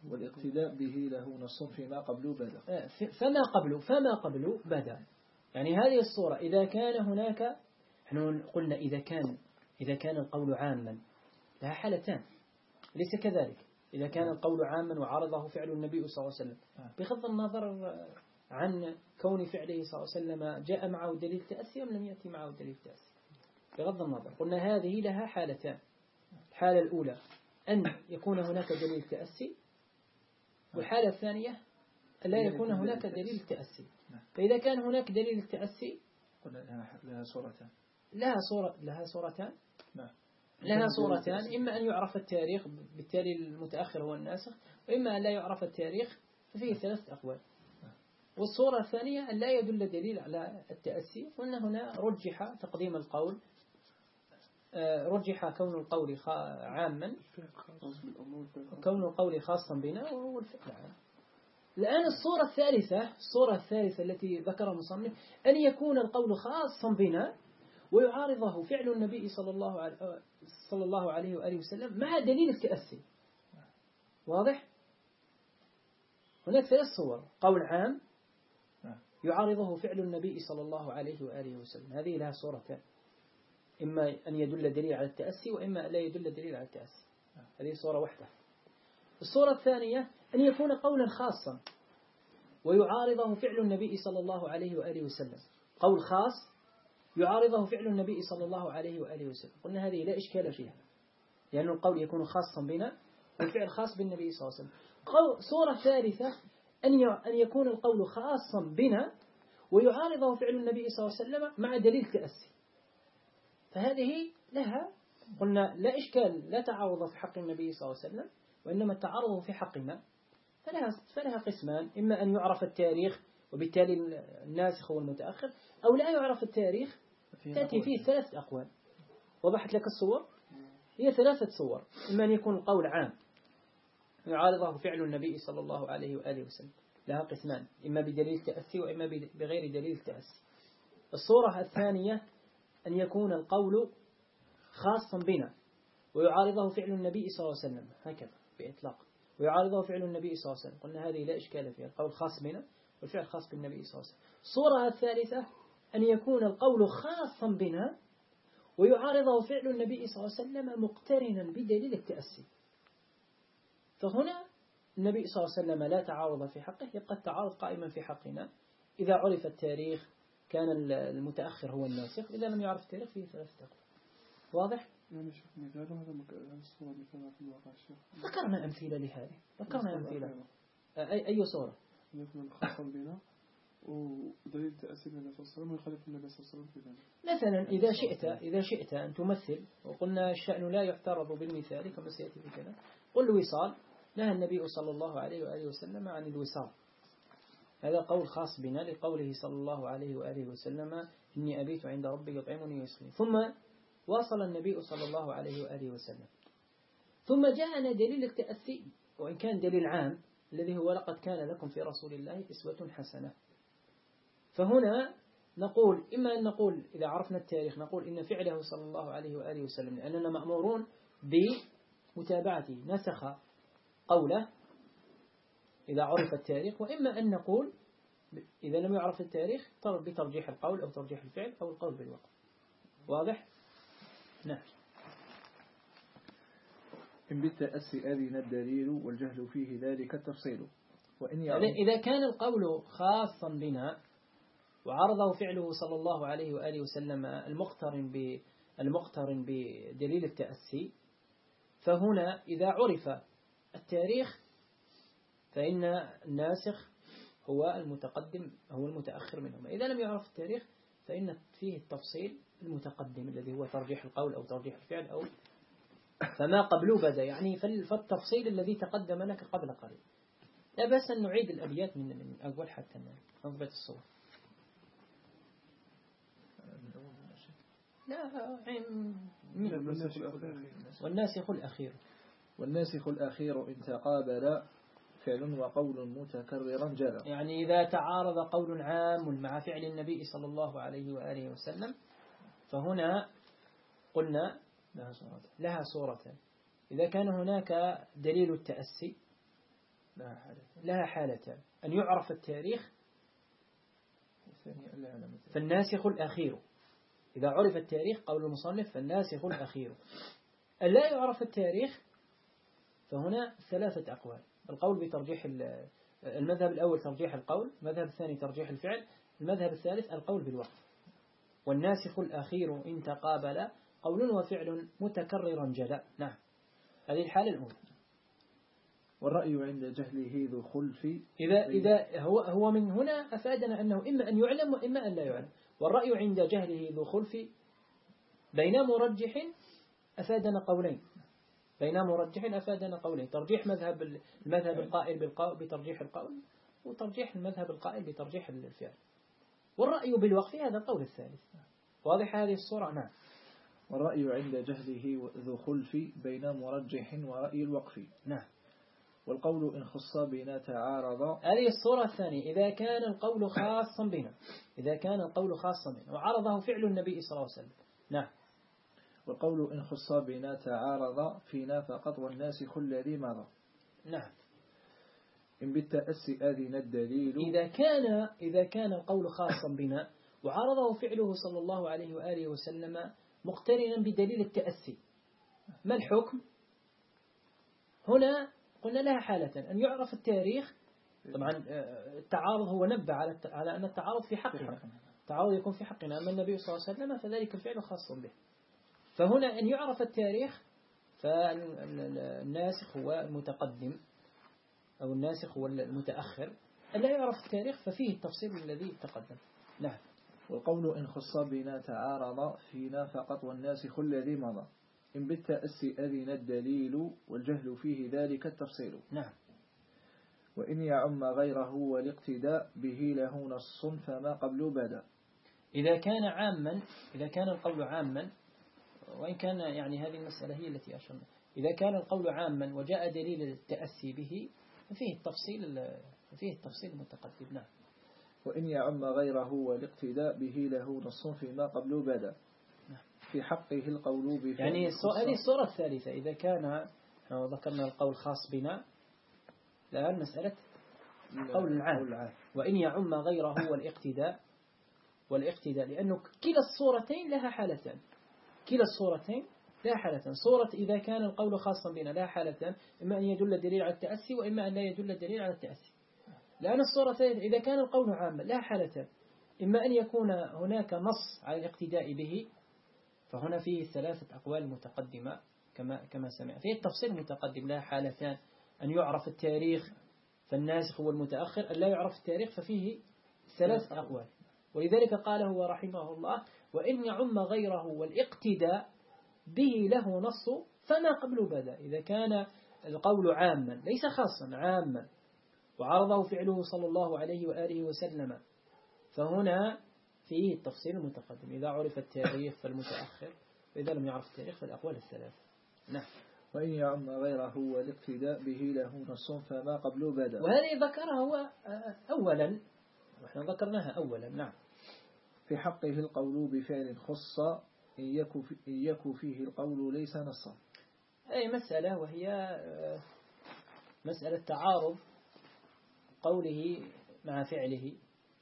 والاقتداء به له نص فيما قبله بدأ. فما قبله فما قبله بدأ، يعني هذه الصورة إذا كان هناك، احنا قلنا إذا كان إذا كان القول عاما لها حالتان، ليس كذلك؟ إذا كان القول عاما وعرضه فعل النبي صلى الله عليه وسلم بغض النظر عن كون فعله صلى الله عليه وسلم جاء معه دليل تأسي أم لم يأتي معه دليل تأسي، بغض النظر قلنا هذه لها حالتان. الحالة الأولى أن يكون هناك دليل تأسي، والحالة الثانية لا يكون هناك دليل تأسي. فإذا كان هناك دليل تأسي لها صورتان لها صورة لها صورتان نعم. لها صورتان، إما أن يعرف التاريخ بالتالي المتأخر هو الناسخ، وإما أن لا يعرف التاريخ ففيه ثلاثة أقوال. والصورة الثانية أن لا يدل دليل على التأسي، وأن هنا رجح تقديم القول، رجح كون القول عاما كون القول خاصا بنا وهو الفعل عام. الآن الصورة الثالثة الصورة الثالثة التي ذكر المصنف أن يكون القول خاصا بنا ويعارضه فعل النبي صلى الله عليه صلى الله عليه وآله وسلم مع دليل التأسي. واضح؟ هناك ثلاث صور: قول عام يعارضه فعل النبي صلى الله عليه وآله وسلم، هذه لها صورتان: إما أن يدل دليل على التأسي، وإما أن لا يدل دليل على التأسي. هذه صورة واحدة. الصورة الثانية أن يكون قولا خاصا ويعارضه فعل النبي صلى الله عليه وآله وسلم، قول خاص يعارضه فعل النبي صلي الله عليه وآله وسلم. قلنا هذه لا إشكال فيها، لأن يعني القول يكون خاصا بنا والفعل خاص بالنبي صلى الله عليه وسلم. صورة ثالثة أن أن يكون القول خاصا بنا ويعارضه فعل النبي صلى الله عليه وسلم مع دليل تأسي، فهذه لها قلنا لا إشكال، لا تعارض في حق النبي صلى الله عليه وسلم، وإنما التعارض في حقنا. فلها فلها قسمان: إما أن يعرف التاريخ وبالتالي الناسخ هو المتأخر، أو لا يعرف التاريخ تأتي فيه ثلاث أقوال. وضحت لك الصور؟ هي ثلاثة صور: إما أن يكون القول عام يعارضه فعل النبي صلى الله عليه وآله وسلم، لها قسمان: إما بدليل تأسي وإما بغير دليل تأسي. الصورة الثانية أن يكون القول خاصا بنا ويعارضه فعل النبي صلى الله عليه وسلم، هكذا بإطلاق، ويعارضه فعل النبي صلى الله عليه وسلم. قلنا هذه لا إشكال فيها، القول خاص بنا والفعل خاص بالنبي صلى الله عليه وسلم. الصورة الثالثة أن يكون القول خاصا بنا ويعارضه فعل النبي صلى الله عليه وسلم مقترنا بدليل التأسي. فهنا النبي صلى الله عليه وسلم لا تعارض في حقه، يبقى التعارض قائما في حقنا. إذا عرف التاريخ كان المتأخر هو الناسخ، إذا لم يعرف التاريخ فيه ثلاثة أقوال. واضح؟ يعني شوف مثال هذا الصورة مثال في الواقع الشيخ. ذكرنا أمثلة لهذه، ذكرنا أمثلة. أي أي صورة؟ يكون خاصا بنا ودليل تأثير النبي صلى الله عليه وسلم ويخالف النبي صلى الله عليه وسلم في ذلك. مثلا إذا شئت إذا شئت أن تمثل، وقلنا الشأن لا يعترض بالمثال كما سيأتي في كلام. قل وصال، نهى النبي صلى الله عليه وآله وسلم عن الوصال، هذا قول خاص بنا لقوله صلى الله عليه وآله وسلم: إني أبيت عند ربي يطعمني ويسقيني. ثم واصل النبي صلى الله عليه وآله وسلم، ثم جاءنا دليل التأثي، وإن كان دليل عام الذي هو لقد كان لكم في رسول الله أسوة حسنة. فهنا نقول إما أن نقول إذا عرفنا التاريخ نقول إن فعله صلى الله عليه وآله وسلم لأننا مأمورون بمتابعته نسخ قوله إذا عرف التاريخ، وإما أن نقول إذا لم يعرف التاريخ بترجيح القول أو ترجيح الفعل أو القول بالوقت. واضح؟ نعم. إن بالتأسي أذن الدليل والجهل فيه ذلك التفصيل. وإن يعني إذا كان القول خاصا بنا وعرضه فعله صلى الله عليه وآله وسلم المقترن المقترن بدليل التأسي، فهنا إذا عرف التاريخ فإن الناسخ هو المتقدم هو المتأخر منهما. إذا لم يعرف التاريخ فإن فيه التفصيل المتقدم الذي هو ترجيح القول أو ترجيح الفعل أو فما قبله بدأ، يعني فالتفصيل الذي تقدم لك قبل قليل. لا بأس أن نعيد الأبيات من من أول حتى نضبط الصور. لا والناسخ الأخير والناسخ الأخير إن تقابل فعل وقول متكررا جرى. يعني إذا تعارض قول عام مع فعل النبي صلى الله عليه وآله وسلم فهنا قلنا لها صورتان. إذا كان هناك دليل التأسي لها حالة لها حالتان: أن يعرف التاريخ، فالناسخ الأخير. إذا عرف التاريخ قول المصنف فالناسخ الأخير. أن لا يعرف التاريخ فهنا ثلاثة أقوال: القول بترجيح المذهب الأول ترجيح القول، المذهب الثاني ترجيح الفعل، المذهب الثالث القول بالوقف. والناسخ الأخير إن تقابل قول وفعل متكررا جلا. نعم، هذه الحالة الأولى. والرأي عند جهله ذو خلف. إذا إذا هو هو من هنا أفادنا أنه إما أن يعلم وإما أن لا يعلم. والرأي عند جهله ذو خلف بين مرجح أفادنا قولين، بين مرجح أفادنا قولين: ترجيح مذهب المذهب القائل بالقول بترجيح القول، وترجيح المذهب القائل بترجيح الفعل. والرأي بالوقف هذا القول الثالث. واضح هذه الصورة؟ نعم. والرأي عند جهله ذو خلف بين مرجح ورأي الوقف. نعم. والقول إن خص بنا تعارض. هذه الصورة الثانية: إذا كان القول خاصا بنا، إذا كان القول خاصا بنا وعرضه فعل النبي صلى الله عليه وسلم. نعم. والقول إن خص بنا تعارض فينا فقط والناسخ الذي مضى. نعم. إن بالتأسي أذن الدليل. إذا كان إذا كان القول خاصا بنا وعرضه فعله صلى الله عليه وآله وسلم مقترنا بدليل التأسي، ما الحكم؟ هنا قلنا لها حالة: أن يعرف التاريخ. طبعا التعارض هو نبه على على أن التعارض في حقنا، التعارض يكون في حقنا، أما النبي صلى الله عليه وسلم فذلك الفعل خاص به. فهنا أن يعرف التاريخ فالناسخ هو المتقدم أو الناسخ هو المتأخر. أن لا يعرف التاريخ ففيه التفصيل الذي تقدم. نعم. والقول إن خص بنا تعارض فينا فقط والناسخ الذي مضى. إن بالتأسي أذن الدليل والجهل فيه ذلك التفصيل. نعم. وإن يعم غيره والاقتداء به له نص فما قبل بدا. إذا كان عاما، إذا كان القول عاما، وإن كان يعني هذه المسألة هي التي أشرنا، إذا كان القول عاما وجاء دليل التأسي به ففيه التفصيل فيه التفصيل المتقدم. نعم. وإن يعم غيره والاقتداء به له نص فيما قبل بدا. في حقه القول بفعل. يعني هذه الصورة الثالثة: إذا كان ذكرنا القول خاص بنا، الآن مسألة قول العام. وإن يعم غيره والاقتداء، والاقتداء لأنه كلا الصورتين لها حالتان، كلا الصورتين لها حالتان. صورة إذا كان القول خاصا بنا لها حالتان: إما أن يدل الدليل على التأسي وإما أن لا يدل الدليل على التأسي. لأن الصورة الثالثة إذا كان القول عاما لها حالتان: إما أن يكون هناك نص على الاقتداء به، فهنا فيه ثلاثة أقوال متقدمة كما كما سمع. فيه التفصيل المتقدم لها حالتان: أن يعرف التاريخ فالناسخ هو المتأخر، أن لا يعرف التاريخ ففيه ثلاثة أقوال. ولذلك قال هو رحمه الله: وإن يعم غيره والاقتداء به له نص فما قبل بدا. إذا كان القول عاما ليس خاصا، عاما وعرضه فعله صلى الله عليه وآله وسلم، فهنا فيه التفصيل المتقدم: إذا عرف التاريخ فالمتأخر، وإذا لم يعرف التاريخ فالأقوال الثلاث. نعم. وإن يعم غيره والاقتداء به له نص فما قبل بدا. وهذه ذكرها هو أولا، وإحنا ذكرناها أولا. نعم. في حقه القول بفعل خص إن يكو فيه القول ليس نصا. أي مسألة، وهي مسألة تعارض قوله مع فعله،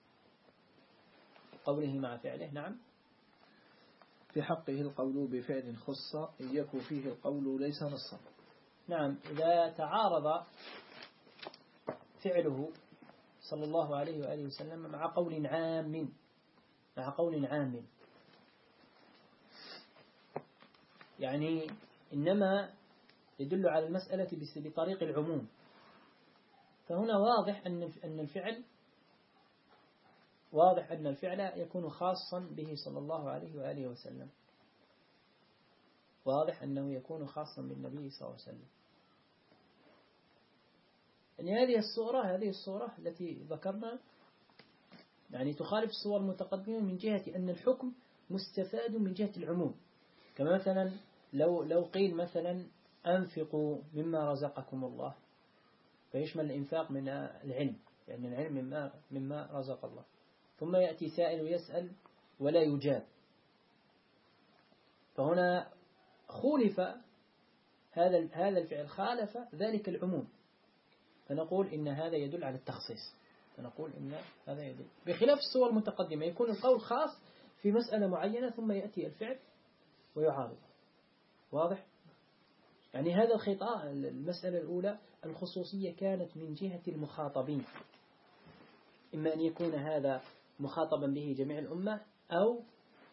قوله مع فعله. نعم. في حقه القول بفعل خص إن يكو فيه القول ليس نصا. نعم. إذا تعارض فعله صلى الله عليه وآله وسلم مع قول عام، مع قول عام، يعني إنما يدل على المسألة بطريق العموم، فهنا واضح أن أن الفعل واضح أن الفعل يكون خاصا به صلى الله عليه وآله وسلم، واضح أنه يكون خاصا بالنبي صلى الله عليه وسلم. يعني هذه الصورة هذه الصورة التي ذكرنا يعني تخالف الصور المتقدمة من جهة أن الحكم مستفاد من جهة العموم. كما مثلا لو لو قيل مثلا أنفقوا مما رزقكم الله، فيشمل الإنفاق من العلم، يعني العلم مما مما رزق الله. ثم يأتي سائل ويسأل ولا يجاب، فهنا خولف هذا هذا الفعل، خالف ذلك العموم. فنقول إن هذا يدل على التخصيص، فنقول إن هذا يدل، بخلاف الصور المتقدمة يكون القول خاص في مسألة معينة ثم يأتي الفعل ويعارض. واضح؟ يعني هذا الخطاب، المسألة الأولى الخصوصية كانت من جهة المخاطبين، إما أن يكون هذا مخاطبا به جميع الأمة، أو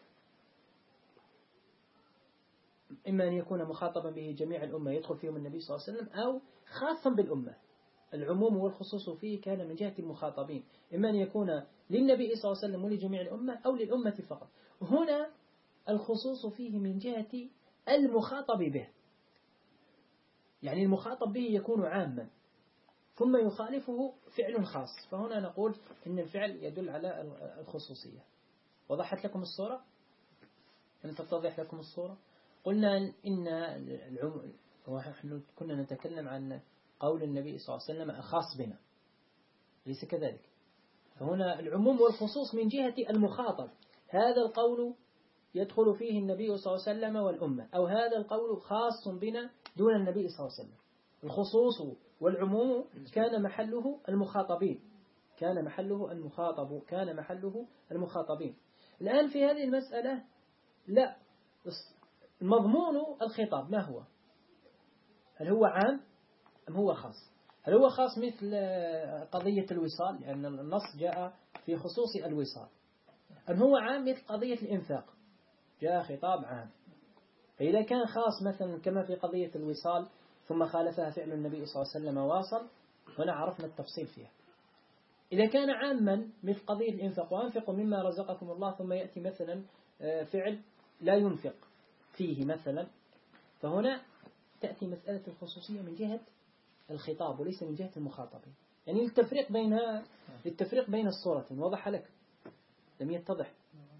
إما أن يكون مخاطبا به جميع الأمة يدخل فيهم النبي صلى الله عليه وسلم، أو خاصا بالأمة. العموم والخصوص فيه كان من جهة المخاطبين، إما أن يكون للنبي صلى الله عليه وسلم ولجميع الأمة أو للأمة فقط. هنا الخصوص فيه من جهة المخاطب به، يعني المخاطب به يكون عاما ثم يخالفه فعل خاص، فهنا نقول إن الفعل يدل على الخصوصية. وضحت لكم الصورة؟ أن تتضح لكم الصورة؟ قلنا إن العموم، ونحن كنا نتكلم عن قول النبي صلى الله عليه وسلم خاص بنا، ليس كذلك. فهنا العموم والخصوص من جهة المخاطب، هذا القول يدخل فيه النبي صلى الله عليه وسلم والأمة، أو هذا القول خاص بنا دون النبي صلى الله عليه وسلم. الخصوص والعموم كان محله المخاطبين، كان محله المخاطب كان محله المخاطبين. الآن في هذه المسألة لا، مضمون الخطاب ما هو؟ هل هو عام أم هو خاص؟ هل هو خاص مثل قضية الوصال، لأن النص جاء في خصوص الوصال، أم هو عام مثل قضية الإنفاق جاء خطاب عام؟ فإذا كان خاص مثلا كما في قضية الوصال ثم خالفها فعل النبي صلى الله عليه وسلم واصل، هنا عرفنا التفصيل فيها. إذا كان عاما مثل قضية الإنفاق وأنفقوا مما رزقكم الله، ثم يأتي مثلا فعل لا ينفق فيه مثلا، فهنا تأتي مسألة الخصوصية من جهة الخطاب وليس من جهة المخاطبين. يعني التفريق بينها، التفريق بين الصورتين وضح لك؟ لم يتضح؟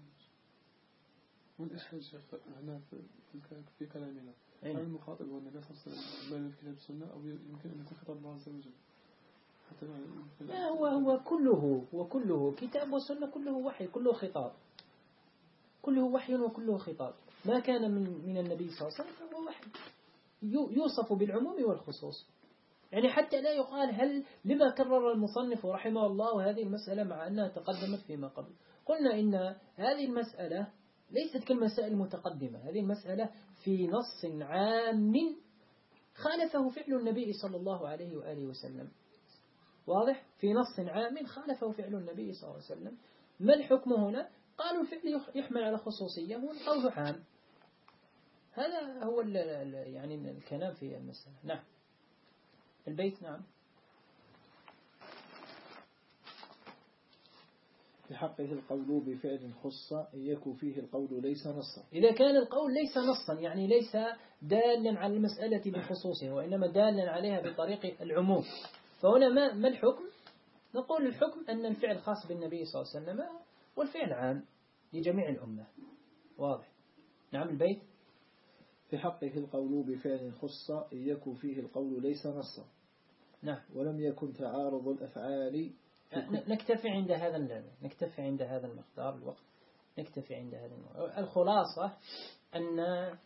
والإشكال شيخ هنا في, في كلامنا هل المخاطب هو النبي صلى الله عليه وسلم بين الكتاب والسنة، أو يمكن أن يكون خطاب الله عز وجل؟ لا، هو هو كله وكله كتاب وسنة، كله وحي، كله خطاب، كله وحي وكله خطاب. ما كان من من النبي صلى الله عليه وسلم هو وحي يوصف بالعموم والخصوص. يعني حتى لا يقال هل لما كرر المصنف رحمه الله هذه المسألة مع أنها تقدمت فيما قبل. قلنا إن هذه المسألة ليست كالمسائل المتقدمة، هذه المسألة في نص عام خالفه فعل النبي صلى الله عليه وآله وسلم. واضح؟ في نص عام خالفه فعل النبي صلى الله عليه وسلم. ما الحكم هنا؟ قالوا الفعل يحمل على خصوصية والقول عام. هذا هو ال ال يعني الكلام في المسألة. نعم البيت. نعم في حقه القول بفعل خص إن يكن فيه القول ليس نصا. إذا كان القول ليس نصا يعني ليس دالا على المسألة بخصوصها وإنما دالا عليها بطريق العموم، فهنا ما ما الحكم؟ نقول الحكم أن الفعل خاص بالنبي صلى الله عليه وسلم والفعل عام لجميع الأمة. واضح؟ نعم البيت. في حقه القول بفعل خص إن يكن فيه القول ليس نصا. نعم. ولم يكن تعارض الأفعال. نكتفي عند هذا نكتفي عند هذا المقدار الوقت، نكتفي عند هذا المقدار. الخلاصة أن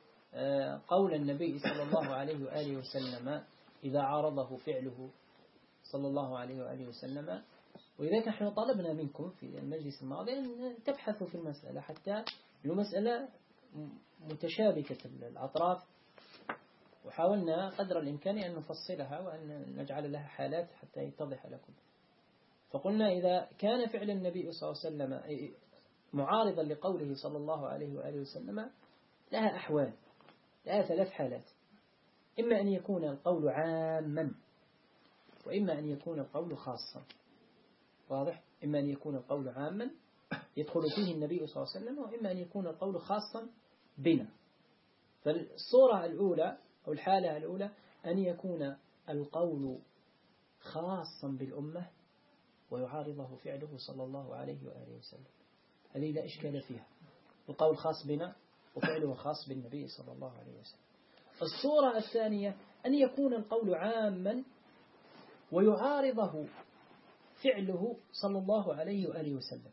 قول النبي صلى الله عليه وآله وسلم إذا عارضه فعله صلى الله عليه وآله وسلم، وإذا نحن طلبنا منكم في المجلس الماضي أن تبحثوا في المسألة، حتى المسألة متشابكة الأطراف، وحاولنا قدر الإمكان أن نفصلها وأن نجعل لها حالات حتى يتضح لكم. فقلنا إذا كان فعل النبي صلى الله عليه وسلم معارضا لقوله صلى الله عليه وآله وسلم لها أحوال، لها ثلاث حالات: إما أن يكون القول عاما، وإما أن يكون القول خاصا. واضح؟ إما أن يكون القول عاما يدخل فيه النبي صلى الله عليه وسلم، وإما أن يكون القول خاصا بنا. فالصورة الأولى أو الحالة الأولى أن يكون القول خاصا بالأمة ويعارضه فعله صلى الله عليه وآله وسلم، هذه لا إشكال فيها، القول خاص بنا وفعله خاص بالنبي صلى الله عليه وسلم. الصورة الثانية أن يكون القول عاما ويعارضه فعله صلى الله عليه وآله وسلم.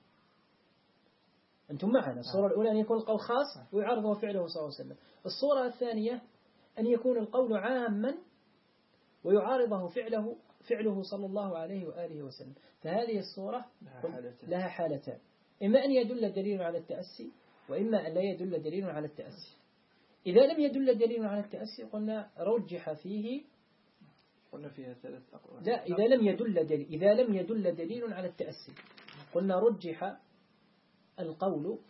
أنتم معنا؟ الصورة الأولى أن يكون القول خاص ويعارضه فعله صلى الله عليه وسلم. الصورة الثانية أن يكون القول عاما ويعارضه فعله فعله صلى الله عليه وآله وسلم. فهذه الصورة لها, لها حالتان، إما أن يدل دليل على التأسي وإما أن لا يدل دليل على التأسي. إذا لم يدل دليل على التأسي قلنا رجح فيه قلنا فيها ثلاث أقوال. لا، إذا لم يدل دليل إذا لم يدل دليل على التأسي قلنا رجح القول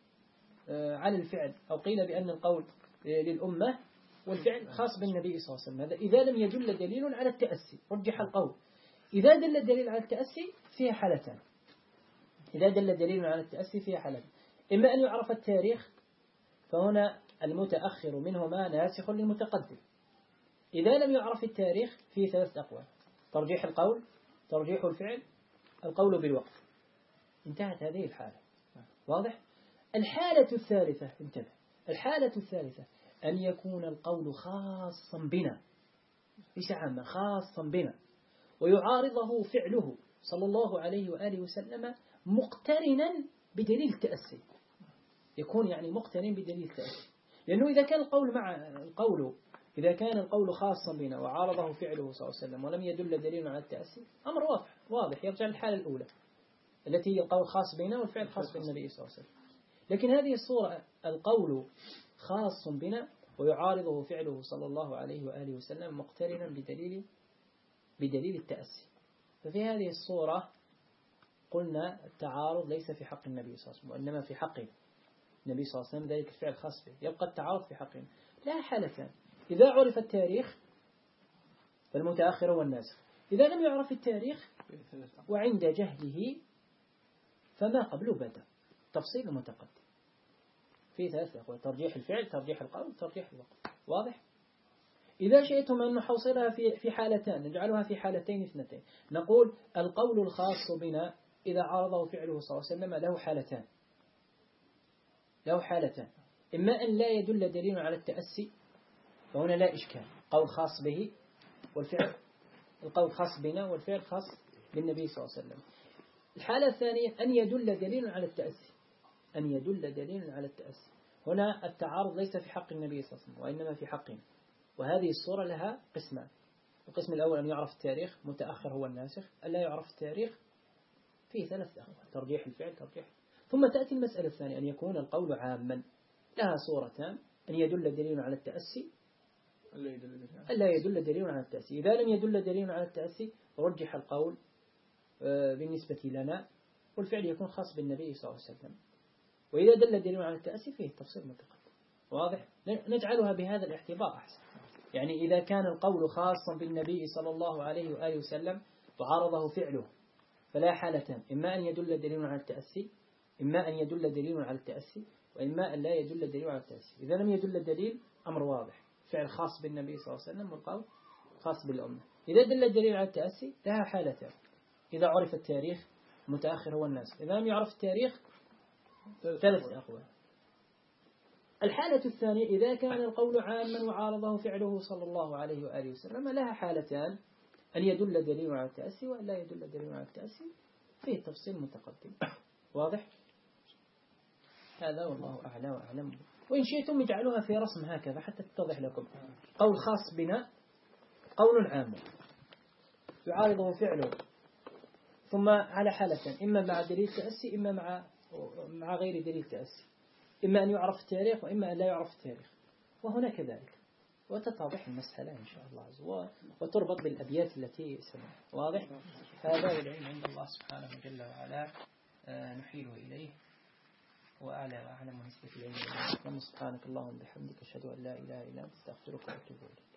على الفعل، أو قيل بأن القول للأمة والفعل خاص بالنبي صلى الله عليه وسلم. هذا إذا لم يدل دليل على التأسي رجح القول. إذا دل دليل على التأسي فيها حالتان. إذا دل دليل على التأسي فيها حالتان، إما أن يعرف التاريخ فهنا المتأخر منهما ناسخ للمتقدم. إذا لم يعرف التاريخ فيه ثلاث أقوال: ترجيح القول، ترجيح الفعل، القول بالوقف. انتهت هذه الحالة. واضح؟ الحالة الثالثة، انتبه، الحالة الثالثة أن يكون القول خاصا بنا، ليس عاما، خاصا بنا، ويعارضه فعله صلى الله عليه وآله وسلم مقترنا بدليل التأسي. يكون يعني مقترن بدليل التأسي، لأنه إذا كان القول مع القول إذا كان القول خاصا بنا وعارضه فعله صلى الله عليه وسلم ولم يدل دليل على التأسي، أمر واضح واضح يرجع للحالة الأولى التي هي القول خاص بنا والفعل خاص بالنبي صلى الله عليه وسلم. لكن هذه الصورة القول خاص بنا ويعارضه فعله صلى الله عليه وآله وسلم مقترنا بدليل بدليل التأسي، ففي هذه الصورة قلنا التعارض ليس في حق النبي صلى الله عليه وسلم وإنما في حق النبي صلى الله عليه وسلم، ذلك الفعل خاص به، يبقى التعارض في حقه. لا حالتان: إذا عرف التاريخ فالمتأخر هو الناسخ، إذا لم يعرف التاريخ وعند جهله فما قبله بدأ. تفصيل متقدم في ثلاث أقوال: ترجيح الفعل، ترجيح القول، ترجيح الوقت. واضح؟ إذا شئتم أن نحصلها في في حالتان، نجعلها في حالتين اثنتين، نقول القول الخاص بنا إذا عارضه فعله صلى الله عليه وسلم له حالتان له حالتان إما أن لا يدل دليل على التأسي، فهنا لا إشكال، قول خاص به والفعل القول خاص بنا والفعل خاص بالنبي صلى الله عليه وسلم. الحالة الثانية أن يدل دليل على التأسي أن يدل دليل على التأسي هنا التعارض ليس في حق النبي صلى الله عليه وسلم وإنما في حقنا. وهذه الصورة لها قسمان: القسم الأول أن يعرف التاريخ، متأخر هو الناسخ. ألا يعرف التاريخ فيه ثلاث أقوال: ترجيح الفعل، ترجيح. ثم تأتي المسألة الثانية أن يكون القول عاما، لها صورتان: أن يدل دليل على التأسي، ألا يدل دليل على التأسي. إذا لم يدل دليل على التأسي رجح القول بالنسبة لنا والفعل يكون خاص بالنبي صلى الله عليه وسلم. وإذا دل دليل على التأسي فيه تفصيل متقدم. واضح؟ نجعلها بهذا الاعتبار أحسن. يعني إذا كان القول خاصا بالنبي صلى الله عليه وآله وسلم وعارضه فعله فلا حالتان: إما أن يدل دليل على التأسي إما أن يدل دليل على التأسي وإما أن لا يدل دليل على التأسي. إذا لم يدل الدليل أمر واضح، فعل خاص بالنبي صلى الله عليه وسلم والقول خاص بالأمة. إذا دل الدليل على التأسي لها حالتان: إذا عرف التاريخ متأخر هو الناس، إذا لم يعرف التاريخ ثلاث أقوال. الحالة الثانية إذا كان القول عاما وعارضه فعله صلى الله عليه وآله وسلم لها حالتان: أن يدل دليل على التأسي وأن لا يدل دليل على التأسي، فيه تفصيل متقدم. واضح؟ هذا والله أعلى وأعلم. وإن شئتم اجعلوها في رسم هكذا حتى تتضح لكم: قول خاص بنا، قول عام يعارضه فعله، ثم على حالتين: إما مع دليل تأسي إما مع مع غير دليل تأسي، إما أن يعرف التاريخ وإما أن لا يعرف التاريخ. وهنا كذلك، وتتضح المسألة إن شاء الله عز وجل وتربط بالأبيات التي سمعنا. واضح؟ هذا والعلم عند الله سبحانه جل وعلا، نحيل إليه وأعلى وأعلم ونسبة إليه. سبحانك اللهم وبحمدك أشهد أن لا إله إلا أنت أستغفرك وأتوب إليك.